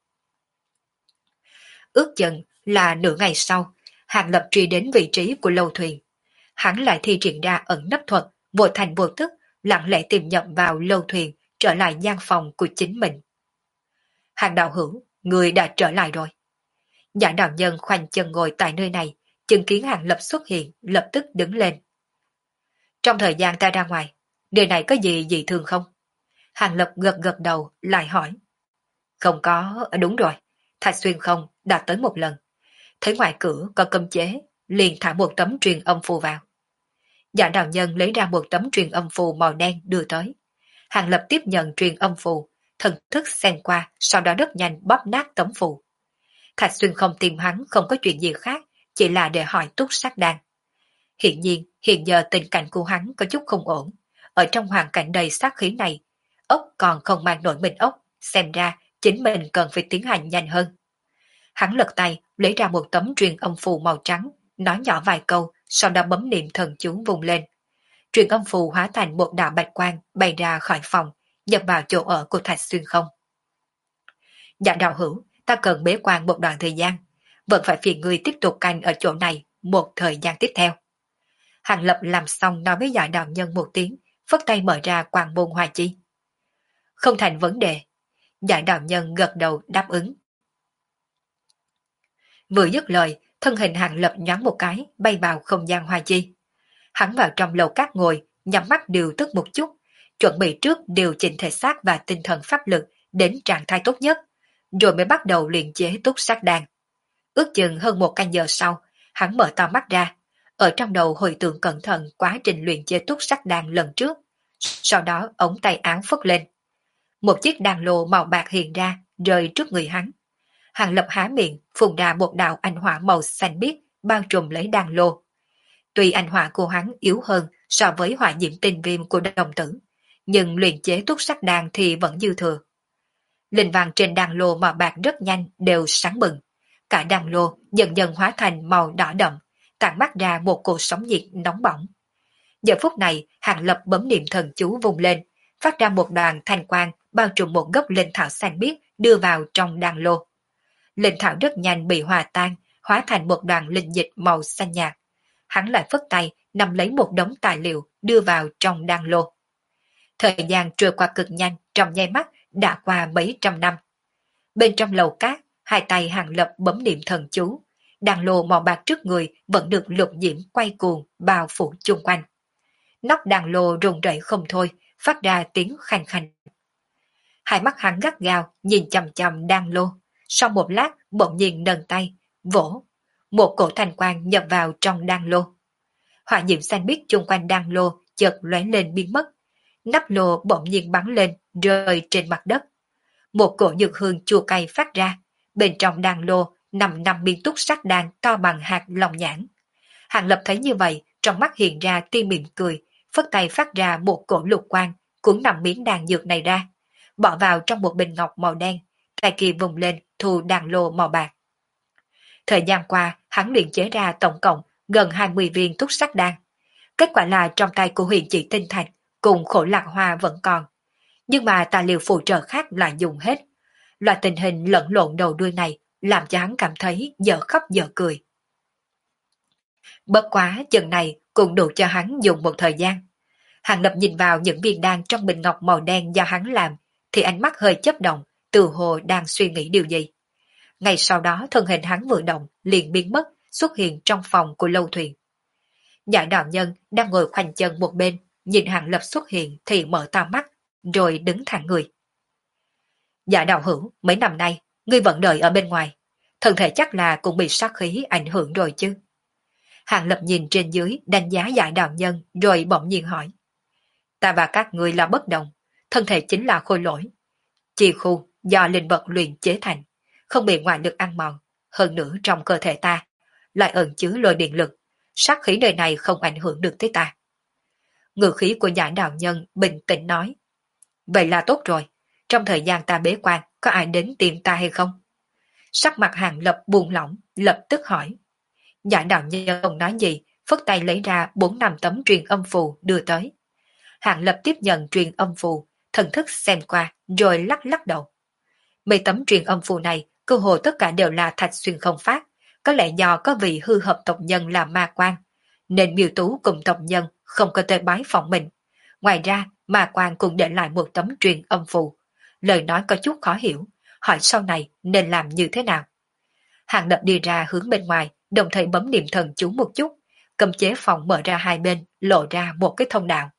Ước chừng là nửa ngày sau, Hàng Lập truy đến vị trí của lâu thuyền. Hắn lại thi triển ra ẩn nấp thuật, vô thành vô tức, lặng lẽ tìm nhập vào lâu thuyền, trở lại gian phòng của chính mình. Hàng đạo hữu, người đã trở lại rồi. Giả đạo nhân khoanh chân ngồi tại nơi này, chứng kiến Hàng Lập xuất hiện, lập tức đứng lên. Trong thời gian ta ra ngoài, nơi này có gì dị thường không? Hàng Lập gật gật đầu, lại hỏi. Không có, đúng rồi, Thạch Xuyên không đã tới một lần. Thấy ngoài cửa có cấm chế, liền thả một tấm truyền âm phù vào. Giả đạo nhân lấy ra một tấm truyền âm phù màu đen đưa tới. Hàng Lập tiếp nhận truyền âm phù, thần thức xen qua, sau đó rất nhanh bóp nát tấm phù. Thạch Xuyên không tìm hắn không có chuyện gì khác, chỉ là để hỏi túc sát đan. Hiện nhiên, hiện giờ tình cảnh của hắn có chút không ổn. Ở trong hoàn cảnh đầy sát khí này, ốc còn không mang nổi mình ốc, xem ra chính mình cần phải tiến hành nhanh hơn. Hắn lật tay, lấy ra một tấm truyền âm phù màu trắng, nói nhỏ vài câu, sau đó bấm niệm thần chú vùng lên. Truyền âm phù hóa thành một đạo bạch quang bay ra khỏi phòng, nhập vào chỗ ở của Thạch Xuyên không. Dạ đạo hữu, ta cần bế quan một đoạn thời gian, vẫn phải phiền người tiếp tục canh ở chỗ này một thời gian tiếp theo. Hàng Lập làm xong nói với Dạ đạo nhân một tiếng, phất tay mở ra quang môn hoa chi. Không thành vấn đề. Dạ đạo nhân gật đầu đáp ứng. Vừa dứt lời, thân hình Hàng Lập nhoáng một cái, bay vào không gian hoa chi. Hắn vào trong lầu cát ngồi, nhắm mắt điều tức một chút, chuẩn bị trước điều chỉnh thể xác và tinh thần pháp lực đến trạng thái tốt nhất, rồi mới bắt đầu luyện chế túc sát đan. Ước chừng hơn một canh giờ sau, hắn mở to mắt ra, ở trong đầu hồi tưởng cẩn thận quá trình luyện chế túc sát đan lần trước. Sau đó ống tay áo phất lên. Một chiếc đan lô màu bạc hiện ra, rơi trước người hắn. Hàng Lập há miệng, phun ra một đạo ánh hỏa màu xanh biếc, bao trùm lấy đan lô. Tuy ánh hỏa của hắn yếu hơn so với hỏa diễm tinh viêm của đồng tử, nhưng luyện chế túc sắc đan thì vẫn dư thừa. Linh vàng trên đan lô màu bạc rất nhanh đều sáng bừng. Cả đan lô dần dần hóa thành màu đỏ đậm, tản mắt ra một cột sóng nhiệt nóng bỏng. Giờ phút này, Hàng Lập bấm niệm thần chú vùng lên, phát ra một đoàn thanh quang bao trùm một gốc linh thảo xanh biếc đưa vào trong đan lô. Linh thảo rất nhanh bị hòa tan, hóa thành một đoàn linh dịch màu xanh nhạt. Hắn lại phất tay, nắm lấy một đống tài liệu đưa vào trong đan lô. Thời gian trôi qua cực nhanh, trong nháy mắt đã qua mấy trăm năm. Bên trong lầu cát, hai tay Hàng Lập bấm niệm thần chú, đan lô màu bạc trước người vẫn được lục diễm quay cuồng bao phủ chung quanh. Nóc đan lô rung rẩy không thôi, phát ra tiếng khanh khanh. Hai mắt hắn gắt gao nhìn chằm chằm đan lô, sau một lát bỗng nhiên nâng tay vỗ, một cổ thanh quang nhập vào trong đan lô. Hỏa diễm xanh biếc chung quanh đan lô chợt lóe lên biến mất, nắp lô bỗng nhiên bắn lên rơi trên mặt đất. Một cổ nhược hương chua cay phát ra, bên trong đan lô nằm năm viên túc sắc đan to bằng hạt lòng nhãn. Hàng Lập thấy như vậy, trong mắt hiện ra tia mỉm cười, phất tay phát ra một cổ lục quang, cuốn nằm miếng đan dược này ra, bỏ vào trong một bình ngọc màu đen, tay kia vùng lên thu đan lô màu bạc. Thời gian qua, hắn luyện chế ra tổng cộng gần 20 viên túc sắc đan. Kết quả là trong tay của huyền chỉ tinh thạch cùng khổ lạc hoa vẫn còn. Nhưng mà tài liệu phụ trợ khác lại dùng hết. Loại tình hình lẫn lộn đầu đuôi này làm cho hắn cảm thấy dở khóc dở cười. Bất quá chừng này cũng đủ cho hắn dùng một thời gian. Hàng Lập nhìn vào những viên đan trong bình ngọc màu đen do hắn làm, thì ánh mắt hơi chớp động, từ hồ đang suy nghĩ điều gì. Ngay sau đó thân hình hắn vừa động, liền biến mất, xuất hiện trong phòng của lâu thuyền. Giả đạo nhân đang ngồi khoanh chân một bên, nhìn Hàng Lập xuất hiện thì mở to mắt, rồi đứng thẳng người. Giả đạo hữu, mấy năm nay, ngươi vẫn đợi ở bên ngoài, thân thể chắc là cũng bị sát khí ảnh hưởng rồi chứ. Hàng Lập nhìn trên dưới, đánh giá giả đạo nhân, rồi bỗng nhiên hỏi. Ta và các ngươi là bất đồng, thân thể chính là khôi lỗi. Chi khu do linh vật luyện chế thành, không bị ngoại lực ăn mòn, hơn nữa trong cơ thể ta lại ẩn chứa lôi điện lực, sát khí nơi này không ảnh hưởng được tới ta. Ngữ khí của giả đạo nhân bình tĩnh nói. Vậy là tốt rồi, trong thời gian ta bế quan có ai đến tìm ta hay không? Sắc mặt Hàng Lập buông lỏng, lập tức hỏi. Giả đạo nhân không nói gì, phất tay lấy ra 4-5 tấm truyền âm phù đưa tới. Hàng Lập tiếp nhận truyền âm phù, thần thức xem qua, rồi lắc lắc đầu. Mấy tấm truyền âm phù này, cơ hồ tất cả đều là thạch xuyên không phát, có lẽ do có vị hư hợp tộc nhân là ma quan, nên Miêu Tú cùng tộc nhân không có tới bái phỏng mình. Ngoài ra, ma quan cũng để lại một tấm truyền âm phù. Lời nói có chút khó hiểu, hỏi sau này nên làm như thế nào. Hàng Lập đi ra hướng bên ngoài, đồng thời bấm niệm thần chú một chút, cầm chế phòng mở ra hai bên, lộ ra một cái thông đạo.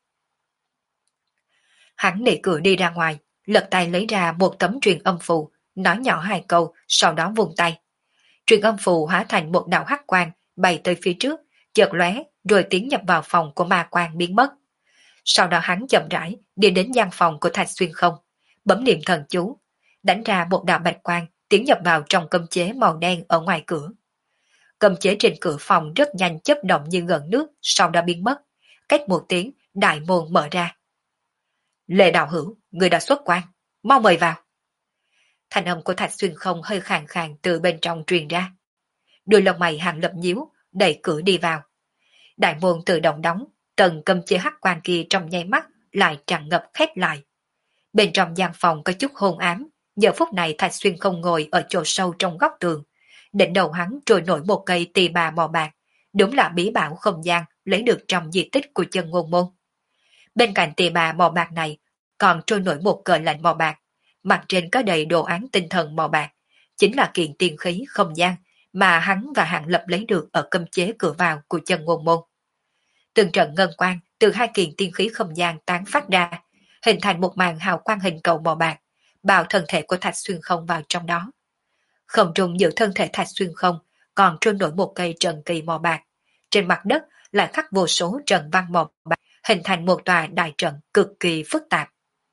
Hắn đẩy cửa đi ra ngoài, lật tay lấy ra một tấm truyền âm phù, nói nhỏ hai câu, sau đó vùng tay. Truyền âm phù hóa thành một đạo hắc quang, bay tới phía trước, chợt lóe, rồi tiến nhập vào phòng của ma quan biến mất. Sau đó hắn chậm rãi đi đến gian phòng của Thạch Xuyên Không, bấm niệm thần chú, đánh ra một đạo bạch quang, tiến nhập vào trong cấm chế màu đen ở ngoài cửa. Cấm chế trên cửa phòng rất nhanh chớp động như ngợn nước, sau đó biến mất. Cách một tiếng, đại môn mở ra. Lệ đạo hữu, người đã xuất quan, mau mời vào. Thanh âm của Thạch Xuyên Không hơi khàn khàn từ bên trong truyền ra. Đôi lông mày Hàng Lập nhíu, đẩy cửa đi vào. Đại môn tự động đóng, tầng cấm chế hắc quan kia trong nháy mắt lại tràn ngập khép lại. Bên trong gian phòng có chút hôn ám, giờ phút này Thạch Xuyên Không ngồi ở chỗ sâu trong góc tường. Đỉnh đầu hắn trôi nổi một cây tỳ bà màu bạc, đúng là bí bảo không gian lấy được trong di tích của chân ngôn môn. Bên cạnh tỳ bà màu bạc này còn trôi nổi một cờ lệnh màu bạc, mặt trên có đầy đồ án tinh thần màu bạc, chính là kiện tiên khí không gian mà hắn và Hạng Lập lấy được ở cấm chế cửa vào của chân ngôn môn. Từng trận ngân quang từ hai kiện tiên khí không gian tán phát ra, hình thành một màn hào quang hình cầu màu bạc, bao thân thể của Thạch Xuyên Không vào trong đó. Không trung giữa thân thể Thạch Xuyên Không còn trôi nổi một cây trần kỳ màu bạc, trên mặt đất lại khắc vô số trận văn màu bạc, hình thành một tòa đại trận cực kỳ phức tạp.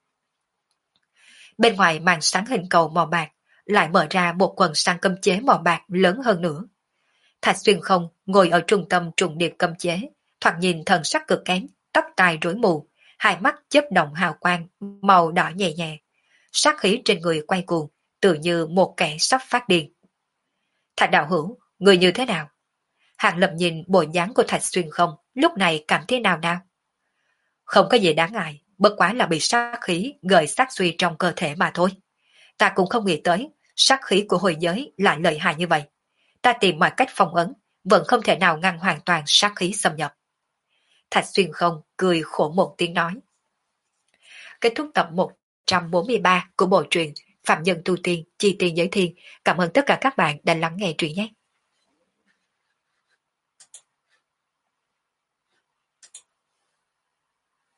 Bên ngoài màn sáng hình cầu màu bạc lại mở ra một quần sáng cấm chế màu bạc lớn hơn nữa. Thạch Xuyên Không ngồi ở trung tâm trùng điệp cấm chế, thoạt nhìn thần sắc cực kém, tóc tai rối mù, hai mắt chớp động hào quang màu đỏ nhẹ nhẹ, sát khí trên người quay cuồng, tự như một kẻ sắp phát điên. Thạch đạo hữu, người như thế nào? Hàng Lập nhìn bộ dáng của Thạch Xuyên Không, lúc này cảm thế nào nào? Không có gì đáng ngại, bất quá là bị sát khí gợi sát suy trong cơ thể mà thôi. Ta cũng không nghĩ tới, sát khí của hồi giới lại lợi hại như vậy. Ta tìm mọi cách phong ấn, vẫn không thể nào ngăn hoàn toàn sát khí xâm nhập. Thạch Xuyên Không cười khổ một tiếng nói. Kết thúc tập 143 của bộ truyện Phạm Nhân Tu Tiên Chi Tiên Giới Thiên. Cảm ơn tất cả các bạn đã lắng nghe truyện nhé.